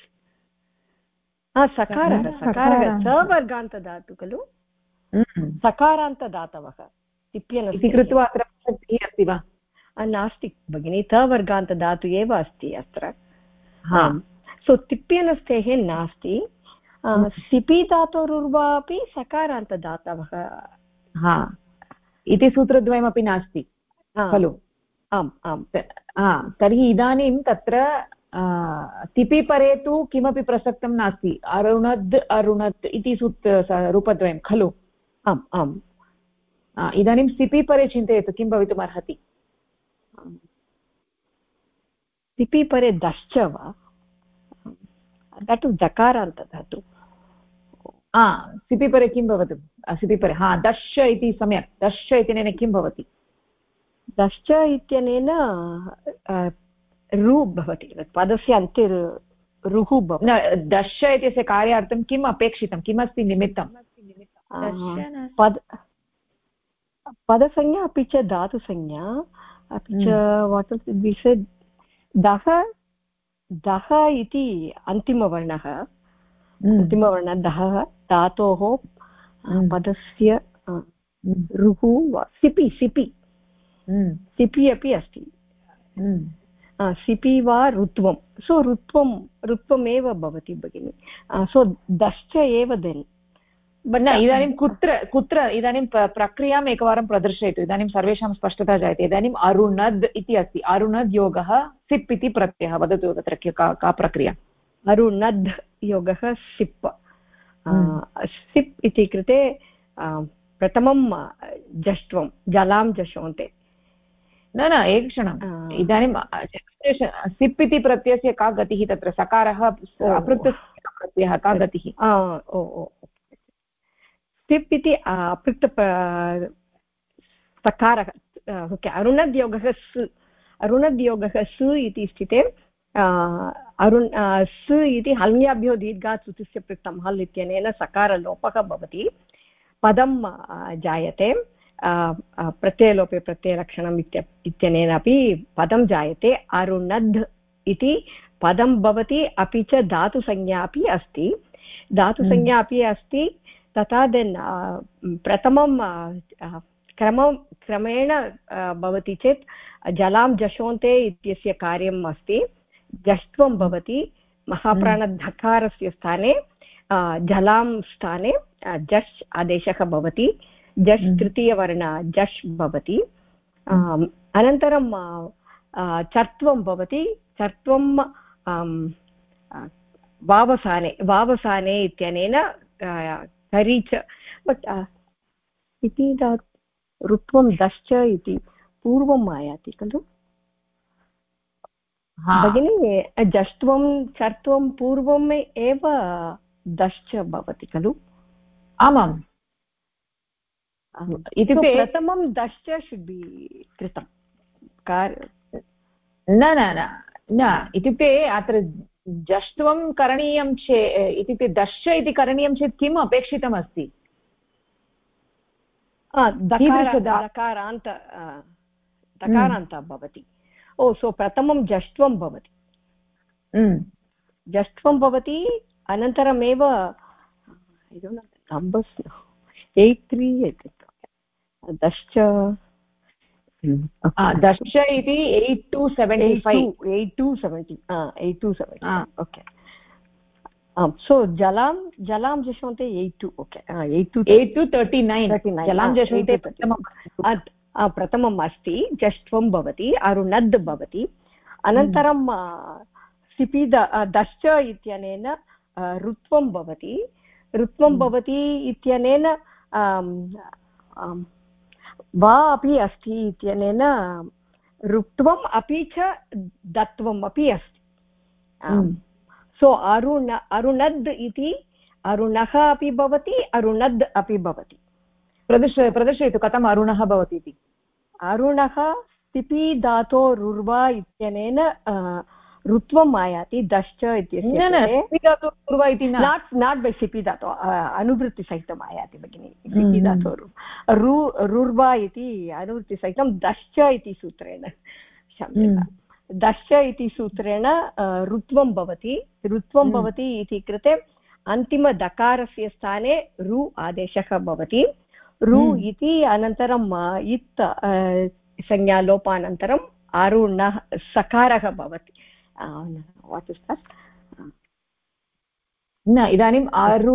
सकारः सवर्गान्तधातु खलु, सकारान्तदातवः तिप्यनस्ति कृत्वा अत्र प्रसक्तिः अस्ति वा? नास्ति भगिनि, तवर्गान्तधातु एव अस्ति अत्र। सो तिप्यनस्थेः नास्ति। सिपि धातोरुर्वा अपि सकारान्तदातवः इति सूत्रद्वयमपि नास्ति खलु? आम् आम्। तर्हि इदानीं तत्र तिपि परे तु किमपि प्रसक्तं नास्ति। अरुणद् अरुणत् इति रूपद्वयं खलु? आम् आम्। इदानीं सिपि परे चिन्तयतु, किं भवितुम् अर्हति? सिपि परे दश्च वा? That is दकारान्तधातु। सिपि परे किं भवतु? सिपि परे दश्च इति सम्यक्। दश्च इत्यनेन किं भवति? दश्च इत्यनेन रु भवति, पदस्य अन्ते रुः भवति। न, दश्च इत्यस्य कार्यार्थं किम् अपेक्षितं, किमस्ति निमित्तं? पदसंज्ञा अपि च धातुसंज्ञा, अपि च वाट् विषय दः इति अन्तिमवर्णः, अन्तिमवर्णः धातोः पदस्य रुः वा सिपि सिपि सिपि अपि अस्ति। सिपि वा ऋत्वं, सो ऋत्वमेव भवति भगिनि। सो दश्च एव देन् न इदानीं कुत्र इदानीं प्रक्रियाम् एकवारं प्रदर्शयतु इदानीं सर्वेषां स्पष्टता जायते इदानीम् अरुणद् इति अस्ति अरुणद् योगः सिप् इति प्रत्ययः वदतु तत्र का प्रक्रिया अरुणद् योगः सिप् सिप् इति कृते प्रथमं जष्ट्वं जलां जशोन्ते न एकक्षणम् इदानीं सिप् इति प्रत्ययस्य का गतिः तत्र सकारः अपृक्तप्रत्ययः का गतिः सिप् इति अपृक्त सकारः ओके अरुणद्योगः सु इति स्थिते सु इति हल्याभ्यो दीर्घात् सुतिस्य पृक्तं हल् इत्यनेन सकारलोपः भवति पदं जायते प्रत्ययलोपे प्रत्ययलक्षणम् इत्यनेन अपि पदं जायते अरुणद् इति पदं भवति अपि च धातुसंज्ञा अपि अस्ति धातुसंज्ञा अपि अस्ति तथा देन् प्रथमं क्रमेण भवति चेत् जलां जशोन्ते इत्यस्य कार्यम् अस्ति जष्ट्वं भवति महाप्राणधकारस्य स्थाने जलां स्थाने जश् आदेशः भवति जश् तृतीयवर्ण जश् भवति अनन्तरं चर्त्वं भवति चर्त्वं वावसाने इत्यनेन करि च बट् इति ऋत्वं दश्च इति पूर्वम् आयाति खलु भगिनी जष्ट्वं चर्त्वं पूर्वम् एव दश्च भवति खलु आमाम् इत्युक्ते प्रथमं दश्च शुड् बि कृतं न इत्युक्ते अत्र जष्ट्वं करणीयं इत्युक्ते दश्च इति करणीयं चेत् किम् अपेक्षितमस्ति दकारान्त भवति सो प्रथमं जष्ट्वं भवति जष्ट्वं भवति अनन्तरमेव 83 दश्च दश्च इति 8270 ओके सो जलां जशोन्ते 82 ओके 8239 जलां जशोन्ते प्रथमम् अस्ति जष्ट्वं भवति अरुणद् भवति अनन्तरं सिपि दश्च इत्यनेन ऋत्वं भवति ऋत्वं भवति इत्यनेन वा अपि अस्ति इत्यनेन ऋत्वम् अपि च दत्वम् अपि अस्ति सो अरुणद् इति अरुणः अपि भवति अरुणद् अपि भवति प्रदर्शयतु कथम् अरुणः भवति इति अरुणः स्थिपि धातो रुर्वा इत्यनेन ऋत्वम् आयाति दश्च इत्यस्य नाट् बै सिपि धातो अनुवृत्तिसहितम् आयाति भगिनि सिपि धातो रुर्वा इति अनुवृत्तिसहितं दश्च इति सूत्रेण दश्च इति सूत्रेण ऋत्वं भवति इति कृते अन्तिमदकारस्य स्थाने रु आदेशः भवति रु इति अनन्तरं इत् संज्ञालोपानन्तरम् अरुणः सकारः भवति वाट् इस् दट् न इदानीम्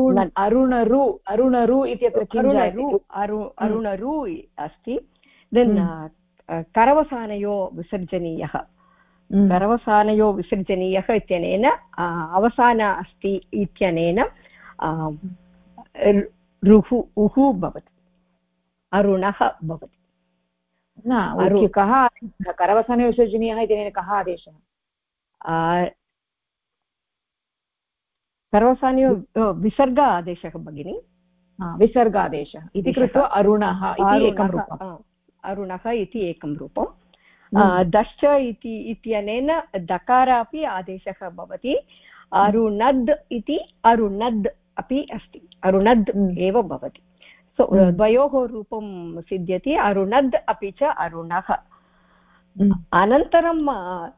अरुणरु इत्यत्र अरुणरु अस्ति देन् करवसानयो विसर्जनीयः इत्यनेन अवसान अस्ति इत्यनेन उहु भवति अरुणः भवति कः करवसाने विसर्जनीयः इत्यनेन कः आदेशः करवसानयो विसर्ग आदेशः भगिनी विसर्गादेशः इति कृत्वा अरुणः इति एकं रूपम् अरुणः इति एकं रूपं दश्च इत्यनेन दकार अपि आदेशः भवति अरुणद् इति अरुणद् अपि अस्ति अरुणद् एव भवति सो द्वयोः रूपं सिद्ध्यति अरुणद् अपि च अरुणः अनन्तरं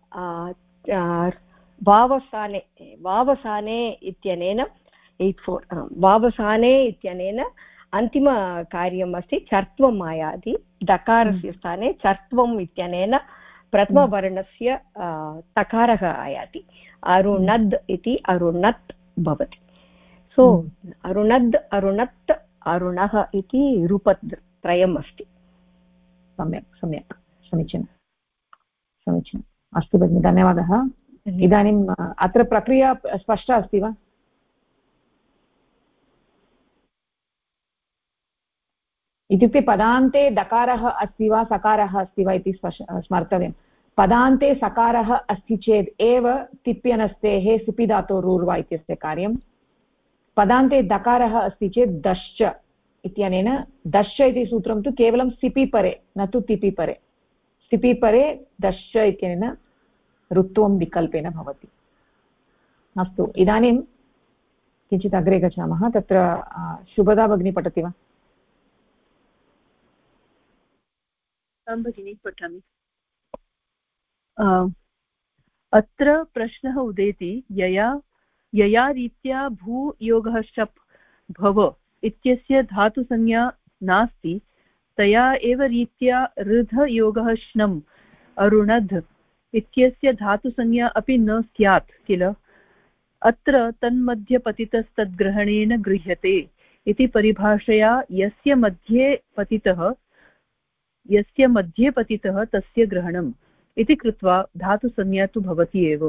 वावसाने इत्यनेन 84 वावसाने इत्यनेन अन्तिमकार्यम् अस्ति चर्त्वम् आयाति दकारस्य स्थाने चर्त्वम् इत्यनेन प्रथमवर्णस्य तकारः आयाति अरुणद् इति अरुणत् भवति सो अरुणद् अरुणत् अरुणः इति रूपत्रयम् अस्ति। सम्यक् सम्यक् समीचीनं समीचीनम्। अस्तु भगिनि, धन्यवादः। इदानीम् अत्र प्रक्रिया स्पष्टा अस्ति वा? इत्युक्ते पदान्ते दकारः अस्ति वा सकारः अस्ति वा इति स्मर्तव्यं। पदान्ते सकारः अस्ति चेत् एव तिप्यनस्तेः सिपि धातोरुर्वा इत्यस्य कार्यं। पदान्ते दकारः अस्ति चेत् दश्च इत्यनेन, दश्च इति सूत्रं तु केवलं सिपि परे न तु तिपि परे। सिपि परे दश्च इत्यनेन ऋत्वं विकल्पेन भवति। अस्तु, इदानीं किञ्चित् अग्रे गच्छामः। तत्र शुभदा भगिनी पठति वा? आं भगिनी पठामि। अत्र प्रश्नः उदेति यया रीत्या भूयोगः शप् भव इत्यस्य धातुसंज्ञा नास्ति तया एव रीत्या ऋधयोगः श्नम् अरुणध् इत्यस्य धातुसंज्ञा अपि न स्यात् किल। अत्र तन्मध्यपतितस्तद्ग्रहणेन गृह्यते इति परिभाषया यस्य मध्ये पतितः तस्य ग्रहणम् इति कृत्वा धातुसंज्ञा तु भवति एव।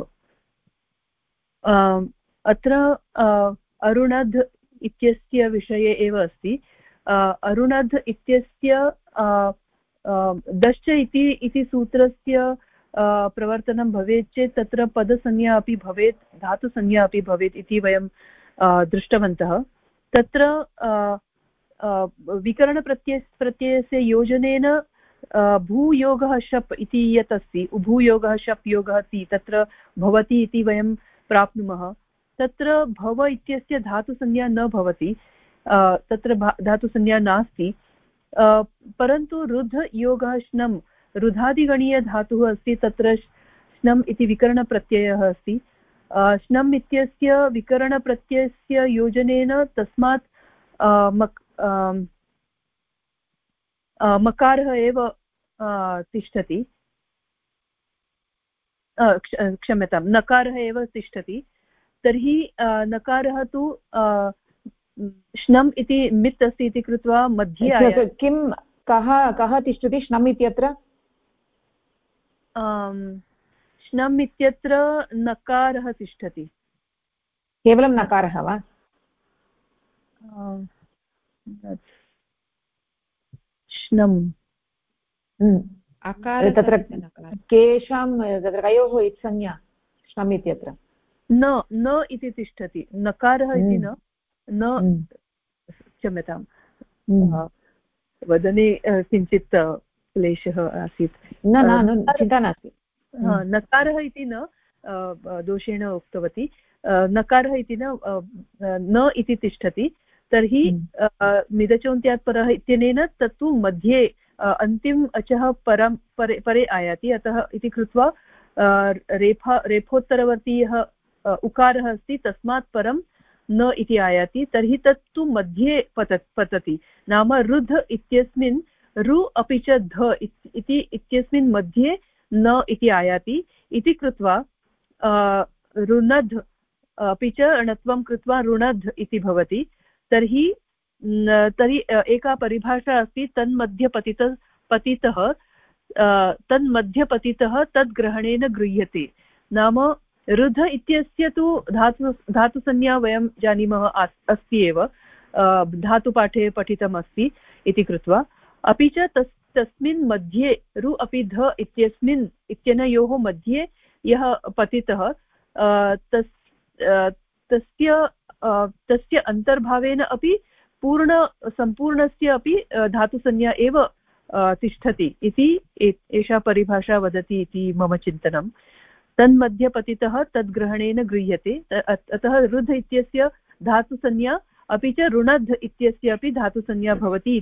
अत्र अरुणध् इत्यस्य विषये एव अस्ति। अरुणध् इत्यस्य दश्च इति सूत्रस्य प्रवर्तनं भवेत् चेत् तत्र पदसंज्ञा अपि भवेत्, धातुसंज्ञा अपि भवेत् इति वयं दृष्टवन्तः। तत्र विकरणप्रत्ययस्य योजनेन भूयोगः शप् इति यत् अस्ति, भूयोगः शप् योगः ति तत्र भवति इति वयं प्राप्नुमः। तत्र भव इत्यस्य धातुसंज्ञा न भवति, तत्र धातुसंज्ञा नास्ति। परन्तु रुध योगः श्नम् रुधादिगणीयधातुः अस्ति, तत्र श्नम् इति विकरणप्रत्ययः अस्ति। श्नम् इत्यस्य विकरणप्रत्ययस्य योजनेन तस्मात् मकारः एव तिष्ठति, क्षम्यतां नकारः एव तिष्ठति। तर्हि नकारः तु श्नम् इति मित् अस्ति इति कृत्वा मध्ये किं कः तिष्ठति श्नम् इत्यत्र? श्नम् इत्यत्र नकारः तिष्ठति। केवलं नकारः वा? श्नम् तत्र केषां तत्र कयोः इत्संज्ञा श्नम् इत्यत्र? न इति तिष्ठति, नकारः इति न क्षम्यतां वदने किञ्चित् क्लेशः आसीत्। न चिन्ता नास्ति। नकारः इति न दोषेण उक्तवती, नकारः इति न इति तिष्ठति। तर्हि मिदचोन्त्यात् परः इत्यनेन तत्तु मध्ये अन्तिम अचः परे आयाति, अतः इति कृत्वा रेफोत्तरवर्तीयः उकारः अस्ति, तस्मात् परं न इति आयाति। तर्हि तत्तु मध्ये पतति, नाम रुध इत्यस्मिन् रु अपि च ध इत्यस्मिन् मध्ये न इति आयाति। इति कृत्वा रुणध् अपि च णत्वं कृत्वा रुणध् इति भवति। तर्हि एका परिभाषा अस्ति, तन्मध्यपतितः तद्ग्रहणेन गृह्यते। नाम रुध इत्यस्य तु धातुसंज्ञा वयं जानीमः अस्ति एव, धातुपाठे पठितमस्ति इति कृत्वा। अपि च तस्मिन् मध्ये रु अपि ध इत्यनयोः मध्ये यः पतितः तस्य अन्तर्भावेन अपि सम्पूर्णस्य अपि धातुसंज्ञा एव तिष्ठति इति एषा परिभाषा वदति इति मम चिन्तनं। तन्मध्यपतितः तद्ग्रहणेन गृह्यते, अतः रुध इत्यस्य धातुसंज्ञा अपि च रुणध् इत्यस्य अपि धातुसंज्ञा भवति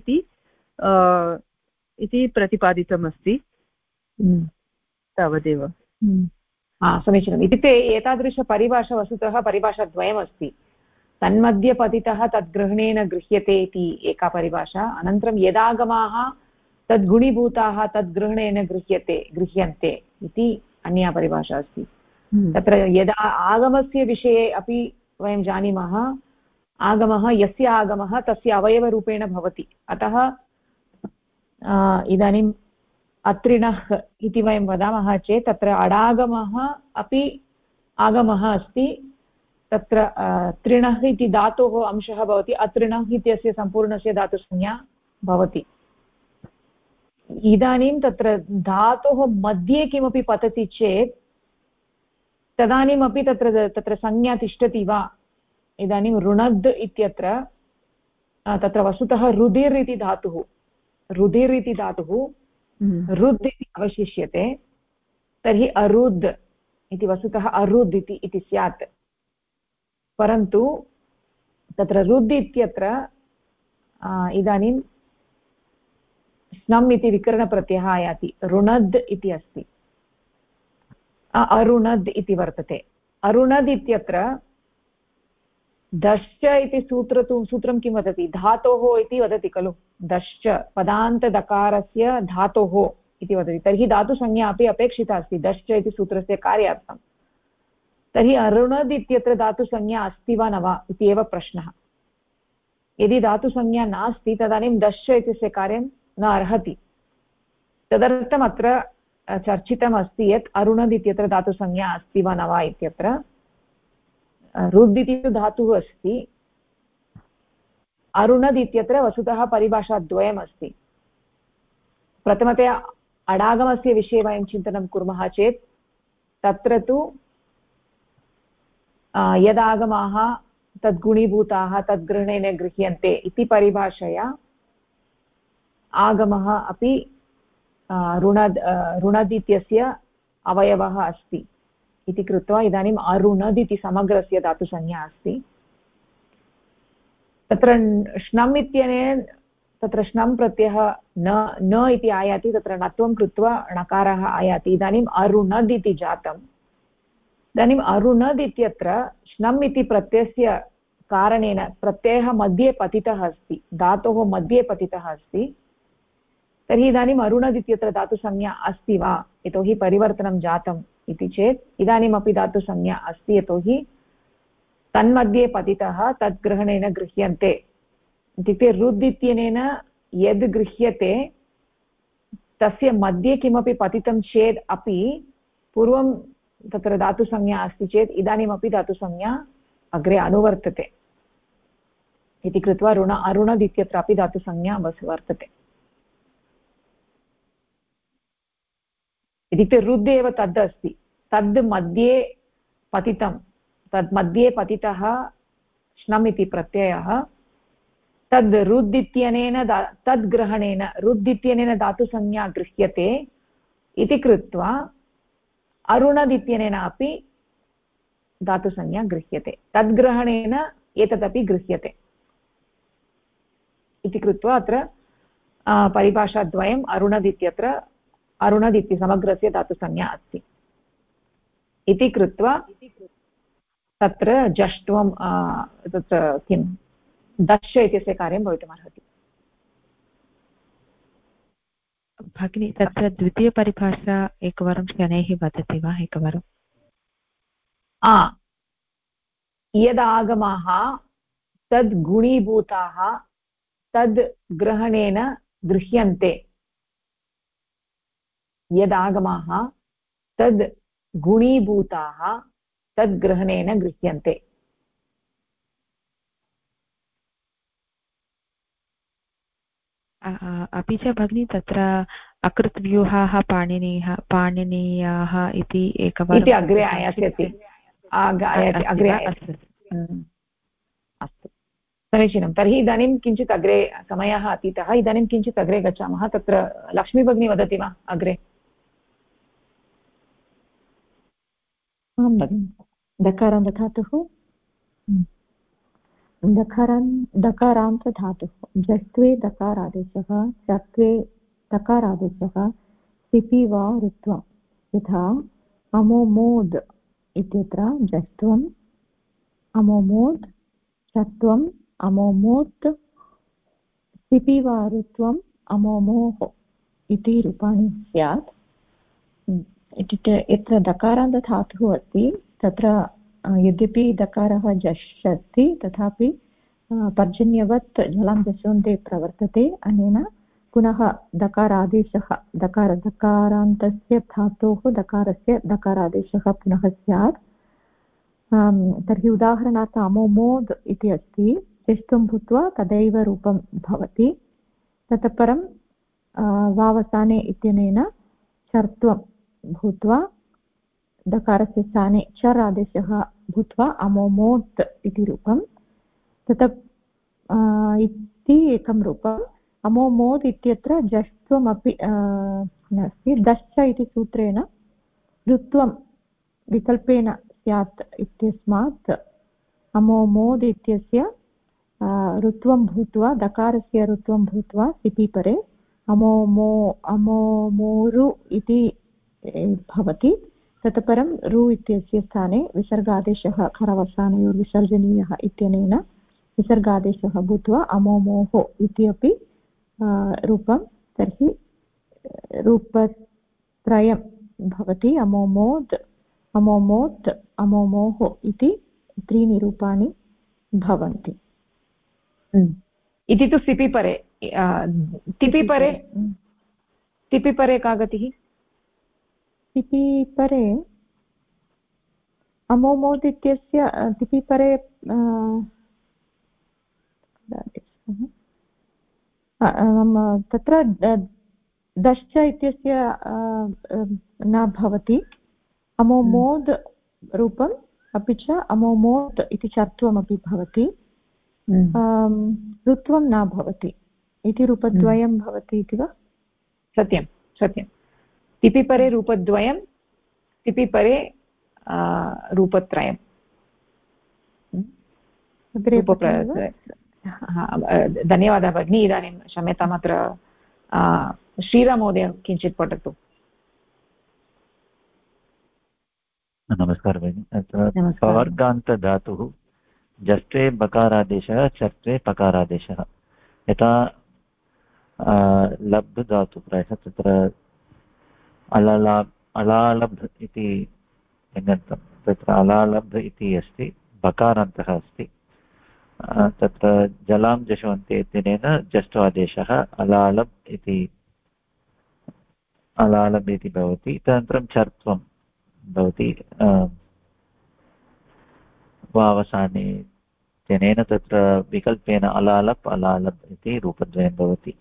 इति प्रतिपादितमस्ति। तावदेव। समीचीनम्। इत्युक्ते एतादृशपरिभाषा वस्तुतः परिभाषाद्वयमस्ति। तन्मध्यपतितः तद्ग्रहणेन गृह्यते इति एका परिभाषा, अनन्तरं यदागमाः तद्गुणीभूताः तद्ग्रहणेन गृह्यन्ते इति अन्या परिभाषा अस्ति। तत्र यदा आगमस्य विषये अपि वयं जानीमः, आगमः यस्य आगमः तस्य अवयवरूपेण भवति। अतः इदानीम् अत्रिणः इति वयं वदामः चेत् तत्र अडागमः अपि आगमः अस्ति। तत्र त्रिणः इति धातोः अंशः भवति, अत्रिणः इत्यस्य सम्पूर्णस्य धातुसंज्ञा भवति। इदानीं तत्र धातोः मध्ये किमपि पतति चेत् तदानीमपि तत्र संज्ञा तिष्ठति वा? इदानीं ऋणद् इत्यत्र तत्र वस्तुतः रुधिर् इति धातुः, रुधिर् इति धातुः रुद् इति अवशिष्यते। तर्हि अरुद् इति वस्तुतः अरुद् इति स्यात्, परन्तु तत्र रुद् इत्यत्र इदानीं स्नम् इति विकरणप्रत्ययः आयाति, ऋणद् इति अस्ति, अरुणद् इति वर्तते। अरुणद् इत्यत्र दश्च इति सूत्रं किं वदति? धातोः इति वदति खलु। दश्च पदान्तदकारस्य धातोः इति वदति। तर्हि धातुसंज्ञा अपि अपेक्षिता अस्ति दश्च इति सूत्रस्य कार्यार्थं। तर्हि अरुणद् इत्यत्र धातुसंज्ञा अस्ति वा न वा इति एव प्रश्नः। यदि धातुसंज्ञा नास्ति तदानीं दश्च इत्यस्य कार्यं न अर्हति। तदर्थम् अत्र चर्चितमस्ति यत् अरुणद् इत्यत्र धातुसंज्ञा अस्ति वा न वा इत्यत्र। रुद् इति धातुः अस्ति, अरुणद् इत्यत्र वस्तुतः परिभाषाद्वयम् अस्ति। प्रथमतया अडागमस्य विषये वयं चिन्तनं कुर्मः चेत् तत्र तु यदागमाः तद्गुणीभूताः तद्ग्रहणेन गृह्यन्ते इति परिभाषया आगमः अपि ऋणद् इत्यस्य अवयवः अस्ति इति कृत्वा इदानीम् अरुणद् इति समग्रस्य धातुसंज्ञा अस्ति। तत्र श्नम् इत्यनेन तत्र श्नम् प्रत्ययः न इति आयाति, तत्र णत्वं कृत्वा णकारः आयाति। इदानीम् अरुणद् इति जातम्। इदानीम् अरुणद् इत्यत्र श्नम् इति प्रत्ययस्य कारणेन प्रत्ययः मध्ये पतितः अस्ति, धातोः मध्ये पतितः अस्ति। तर्हि इदानीम् अरुणद् इत्यत्र धातुसंज्ञा अस्ति वा? यतोहि परिवर्तनं जातम् इति चेत् इदानीमपि धातुसंज्ञा अस्ति, यतोहि तन्मध्ये पतितः तद्ग्रहणेन गृह्यन्ते। इत्युक्ते रुद् इत्यनेन यद् गृह्यते तस्य मध्ये किमपि पतितं चेत् अपि पूर्वं तत्र धातुसंज्ञा अस्ति चेत् इदानीमपि धातुसंज्ञा अग्रे अनुवर्तते इति कृत्वा अरुणद् इत्यत्रापि धातुसंज्ञा वर्तते। इत्युक्ते रुद् एव तद् अस्ति, तद् मध्ये पतितं, तद् मध्ये पतितः श्नम् इति प्रत्ययः तद् रुद् इत्यनेन तद्ग्रहणेन रुद् इत्यनेन धातुसंज्ञा गृह्यते इति कृत्वा अरुणद् इत्यनेन अपि धातुसंज्ञा गृह्यते, तद्ग्रहणेन एतदपि गृह्यते इति कृत्वा अत्र परिभाषाद्वयम् अरुणद् इत्यत्र अरुणद् इति समग्रस्य धातुसंज्ञा अस्ति इति कृत्वा तत्र जष्ट्वं तत्र किं दश इत्यस्य कार्यं भवितुमर्हति। भगिनी तत्र द्वितीयपरिभाषा एकवारं शनैः वदति वा? एकवारं यदागमाः तद् गुणीभूताः तद् ग्रहणेन गृह्यन्ते। यदागमाः तद् गुणीभूताः तद्ग्रहणेन गृह्यन्ते। अपि च भगिनी तत्र अकृतव्यूहाः पाणिनीयाः इति एकवारम् अग्रे आयास्यति, अग्रे अस्तु समीचीनं। तर्हि इदानीं किञ्चित् अग्रे समयः अतीतः, इदानीं किञ्चित् अग्रे गच्छामः। तत्र लक्ष्मी भगिनी वदति वा अग्रे? आं भगिनि। दकारान्तधातुः दकारान्तधातुः जष्ट्वे दकारादेशः चत्वे दकारादेशः सिपि वा ऋत्वं। यथा अमोमोद् इत्यत्र जष्ट्वम् अमोमोद् चत्वम् अमोमोत् सिपि वा ऋत्वम् अमोमोः इति रूपाणि स्यात्। इत्युक्ते यत्र दकारान्तधातुः अस्ति तत्र यद्यपि दकारः जश् अस्ति तथापि पर्जन्यवत् जलं दशोन्ते प्रवर्तते अनेन पुनः दकारादेशः दकारान्तस्य धातोः दकारस्य दकारादेशः पुनः स्यात्। तर्हि उदाहरणार्थ अमोमोद् इति अस्ति, चेष्टुं भूत्वा तदैव रूपं भवति। ततः परं वावसाने इत्यनेन चर्त्वं भूत्वा दकारस्य स्थाने चर् आदेशः भूत्वा अमोमोत् इति रूपं। ततः इति एकं रूपम्। अमोमोद् इत्यत्र जष्ट्वमपि नास्ति, दश्च इति सूत्रेण ऋत्वं विकल्पेन स्यात् इत्यस्मात् अमोमोद् इत्यस्य ऋत्वं भूत्वा दकारस्य ऋत्वं भूत्वा सिपिपरे अमोमोरु इति भवति। ततः परं रु इत्यस्य स्थाने विसर्गादेशः खरवसानयोर्विसर्जनीयः इत्यनेन विसर्गादेशः भूत्वा अमोमोः इति अपि रूपं। तर्हि रूपत्रयं भवति, अमोमोद् अमोमोत् अमोमोः इति त्रीणि रूपाणि भवन्ति। इति तु सिपिपरे। तिपिपरे तिपिपरे का गतिः? तिपिपरे अमोमोद् इत्यस्य तिपिपरे तत्र दश्च इत्यस्य न भवति, अमोमोद् रूपम् अपि च अमोमोत् इति चर्त्वमपि भवति, ऋत्वं न भवति इति रूपद्वयं भवति इति वा? सत्यं सत्यं। तिपिपरे रूपद्वयं, तिपिपरे रूपत्रयं। धन्यवादः भगिनी। इदानीं क्षम्यताम्, अत्र श्रीराममहोदय किञ्चित् पठतु। नमस्कारः भगिनि। अत्र पवर्गान्तधातुः जष्ट्वे बकारादेशः चर्त्वे पकारादेशः। यथा लब्धधातु प्रायः तत्र अलालब्ध इति लिङ्गन्तं, तत्र अलालब्ध इति अस्ति, बकारान्तः अस्ति। तत्र जलां जशवन्ते इत्यनेन जष्ट्वादेशः अलालब् इति भवति। तदनन्तरं चर्त्वं भवति वावसाने इत्यनेन तत्र विकल्पेन अलालब् इति रूपद्वयं भवति।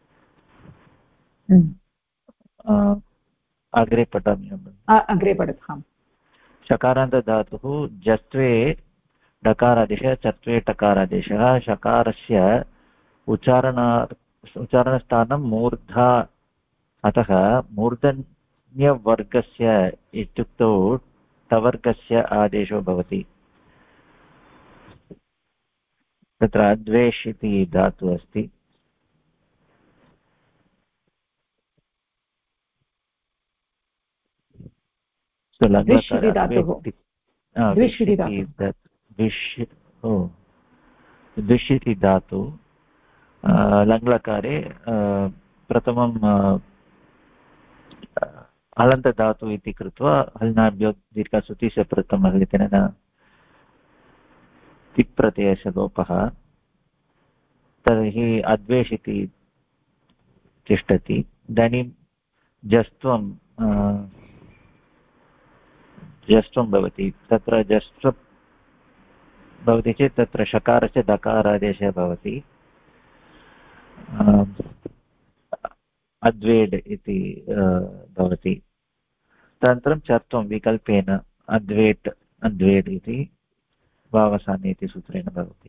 अग्रे पठामि। अग्रे पठतु। शकारान्तधातुः जष्ट्वे डकारादेशः चर्त्वे टकारादेशः। शकारस्य उच्चारणस्थानं मूर्धा, अतः मूर्धन्यवर्गस्य इत्युक्तौ टवर्गस्य आदेशो भवति। तत्र अद्वेष् इति धातुः अस्ति। द्विष् इति धातु लङ्लकारे प्रथमं हलन्तधातु इति कृत्वा हल्नाभ्यो दीर्घसुतिस्य प्रथमं हलितेन तिप् प्रत्ययस्य लोपः। तर्हि अद्वेष् इति तिष्ठति। इदानीं जस्त्वं भवति। तत्र जस्त्व भवति चेत् तत्र शकारस्य दकारादेशः भवति। अद्वेड् इति भवति। तदनन्तरं चर्त्वं विकल्पेन अद्वेड् इति वावसाने इति सूत्रेण भवति।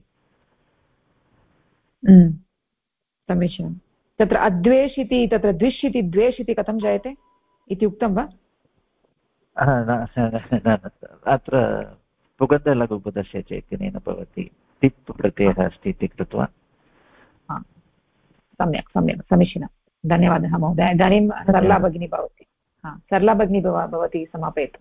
समीचीनं। तत्र अद्वेष् इति, तत्र द्विष् इति द्वेष् इति कथं जायते इति उक्तं वा? अत्र पुगन्तलघुपदस्य चैतन्येन भवति। तिप् प्रत्ययः अस्ति इति कृत्वा। सम्यक् सम्यक्, समीचीनं, धन्यवादः महोदय। इदानीं सरला भगिनी भवति। सरला भगिनी भवती समापयतु।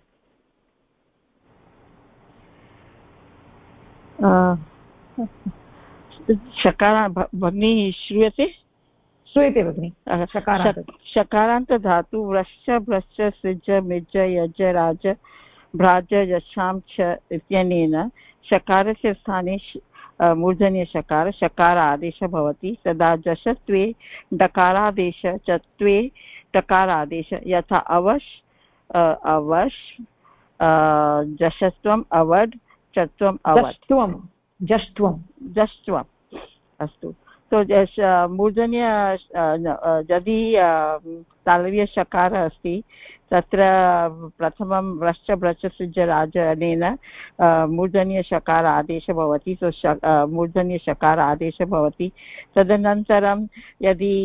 शकार भगिनी श्रूयते? श्रूयते भगिनि। शकारान्तधातु व्रश्च भ्रश्च सृज मिज यज राज भ्राज यशां च इत्यनेन शकारस्य स्थाने मूर्धन्यषकार शकार आदेशः भवति तदा जषत्वे डकारादेश चत्वे टकारादेश यथा अवश् अवश् जषस्त्वम् अवड् चत्वम् अवड् जष्ट्वम् अस्तु तो मूर्धन्य यदि तालव्यषकारः अस्ति तत्र प्रथमं व्रश्च भ्रच सृज राज अनेन मूर्धन्यषकार आदेशः भवति सो मूर्धन्यषकार आदेशः भवति तदनन्तरं यदि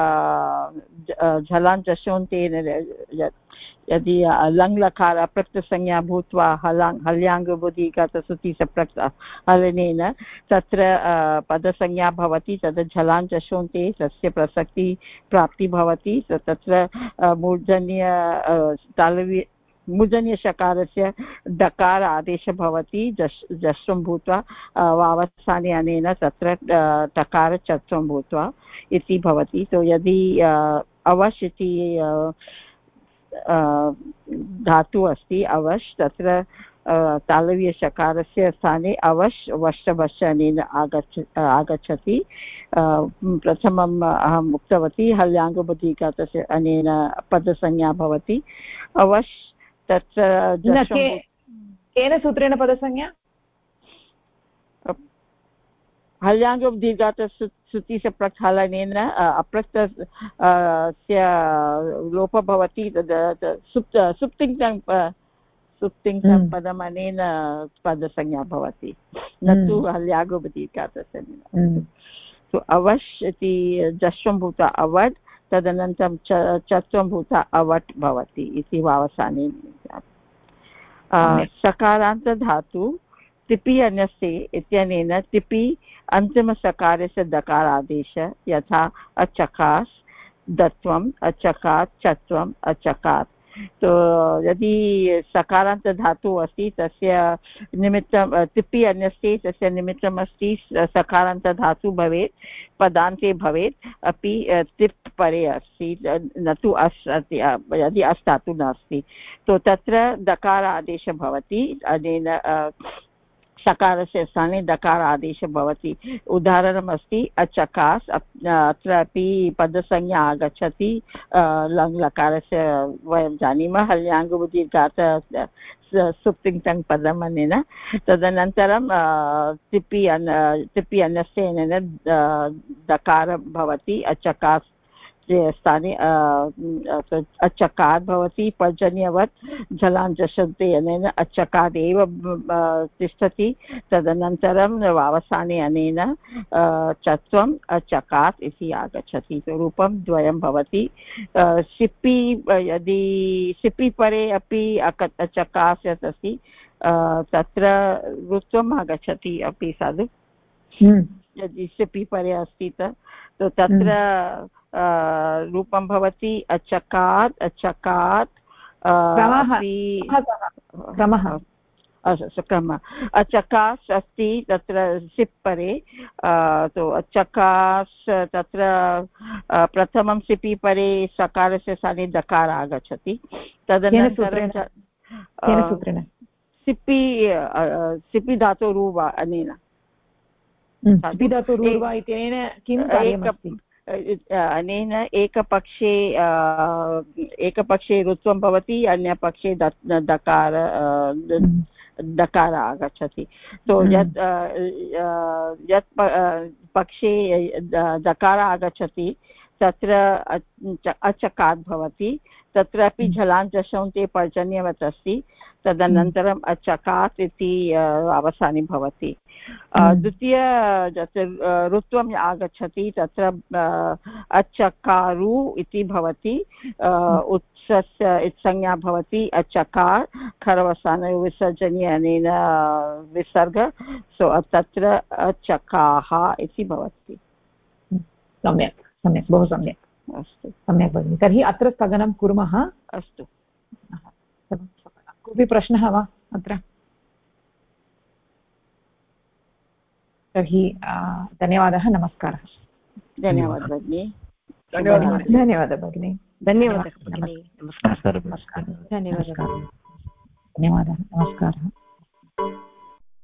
झलान् जशोन्तेन यदि लङ् लकार अप्रक्तसंज्ञा भूत्वा हल्याङ्गबुधिगतसुतिसप्रक्त हलनेन तत्र पदसंज्ञा भवति तद् झलान् जशोन्ते तस्य प्रसक्ति प्राप्ति भवति तत्र मूर्धन्यषकारस्य डकार आदेशः भवति जश्वं भूत्वा वावसाने अनेन तत्र टकार चत्वं भूत्वा इति भवति तो यदि अवश् इति धातु अस्ति अवश् तत्र तालव्यषकारस्य स्थाने अवश् वश्च अनेन आगच्छति प्रथमम् अहम् उक्तवती हल्याङ्गबुद्धिघातस्य अनेन पदसंज्ञा भवति अवश् तत्र केन सूत्रेण पदसंज्ञा हल्याङ्गबुद्धिघातसुतिस्य प्रक्षालनेन अप्रक्तस्य लोपः भवति तद् सुप्तिङ् पदम् अनेन पदसंज्ञा भवति न तु हल्याङ्गबुद्धिघातस्य तो अवश् इति जश्वं भूत्वा अवड् तदनन्तरं चत्वं भूत्वा अवट् भवति इति वावसाने सकारान्तधातु तिपि अन्यस्ते इत्यनेन तिपि अन्तिमसकारस्य दकारादेश यथा अचकास् दत्वम् अचकात् चत्वम् अचकात् तो यदि सकारान्तधातुः अस्ति तस्य निमित्तं तिपि अन्यस्ते तस्य निमित्तम् अस्ति सकारान्तधातुः भवेत् पदान्ते भवेत् अपि तिप् परे अस्ति न तु अस् यदि अस् धातुः नास्ति तो तत्र दकार आदेशः भवति अनेन सकारस्य स्थाने दकार आदेशः भवति उदाहरणमस्ति अचकास् अत्रापि पदसंज्ञा आगच्छति लङ् लकारस्य वयं जानीमः हल्याङ्गबुद्धिघात सुप्तिङ् पदम् अनेन तदनन्तरं तिपि अन्यस्य अनेन दकार भवति अचकास् स्थाने अचकात् भवति पर्जन्यवत् झलान् जशन्ते अनेन अचकादेव तिष्ठति तदनन्तरं वावसाने अनेन चत्वम् अचकात् इति आगच्छति तो रूपं द्वयं भवति सिपि यदि सिपि परे अपि अचकास् यत् अस्ति तत्र ऋत्वम् आगच्छति अपि साधु यदि सिपि परे अस्ति तो तत्र रूपं भवति अचकात् क्रमः अचकास् अस्ति तत्र सिप् परे तो अचकास् तत्र प्रथमं सिपि परे सकारस्य स्थाने दकार आगच्छति तदनन्तरं सिपि धातोरुवा अनेन सिपि धातोरुवा इत्यनेन किं कार्यमस्ति अनेन एकपक्षे ऋत्वं भवति अन्यपक्षे दकार आगच्छति तो यत् पक्षे दकार आगच्छति तत्र अचकात् भवति तत्रापि झलान् जशोन्ते पर्जन्यवत् अस्ति तदनन्तरम् अचकात् इति अवसाने भवति द्वितीय ऋत्वम् आगच्छति तत्र अचकारु इति भवति उत्सस्य इत्संज्ञा भवति अचकार खरवसाने विसर्जनीय अनेन विसर्ग सो तत्र अचकाः इति भवति सम्यक् बहु सम्यक् अस्तु सम्यक् भगिनि तर्हि अत्र स्थगनं कुर्मः अस्तु कोऽपि प्रश्नः वा अत्र तर्हि धन्यवादः नमस्कारः धन्यवादः भगिनि धन्यवादः भगिनि धन्यवादः भगिनि नमस्कारः धन्यवादः नमस्कारः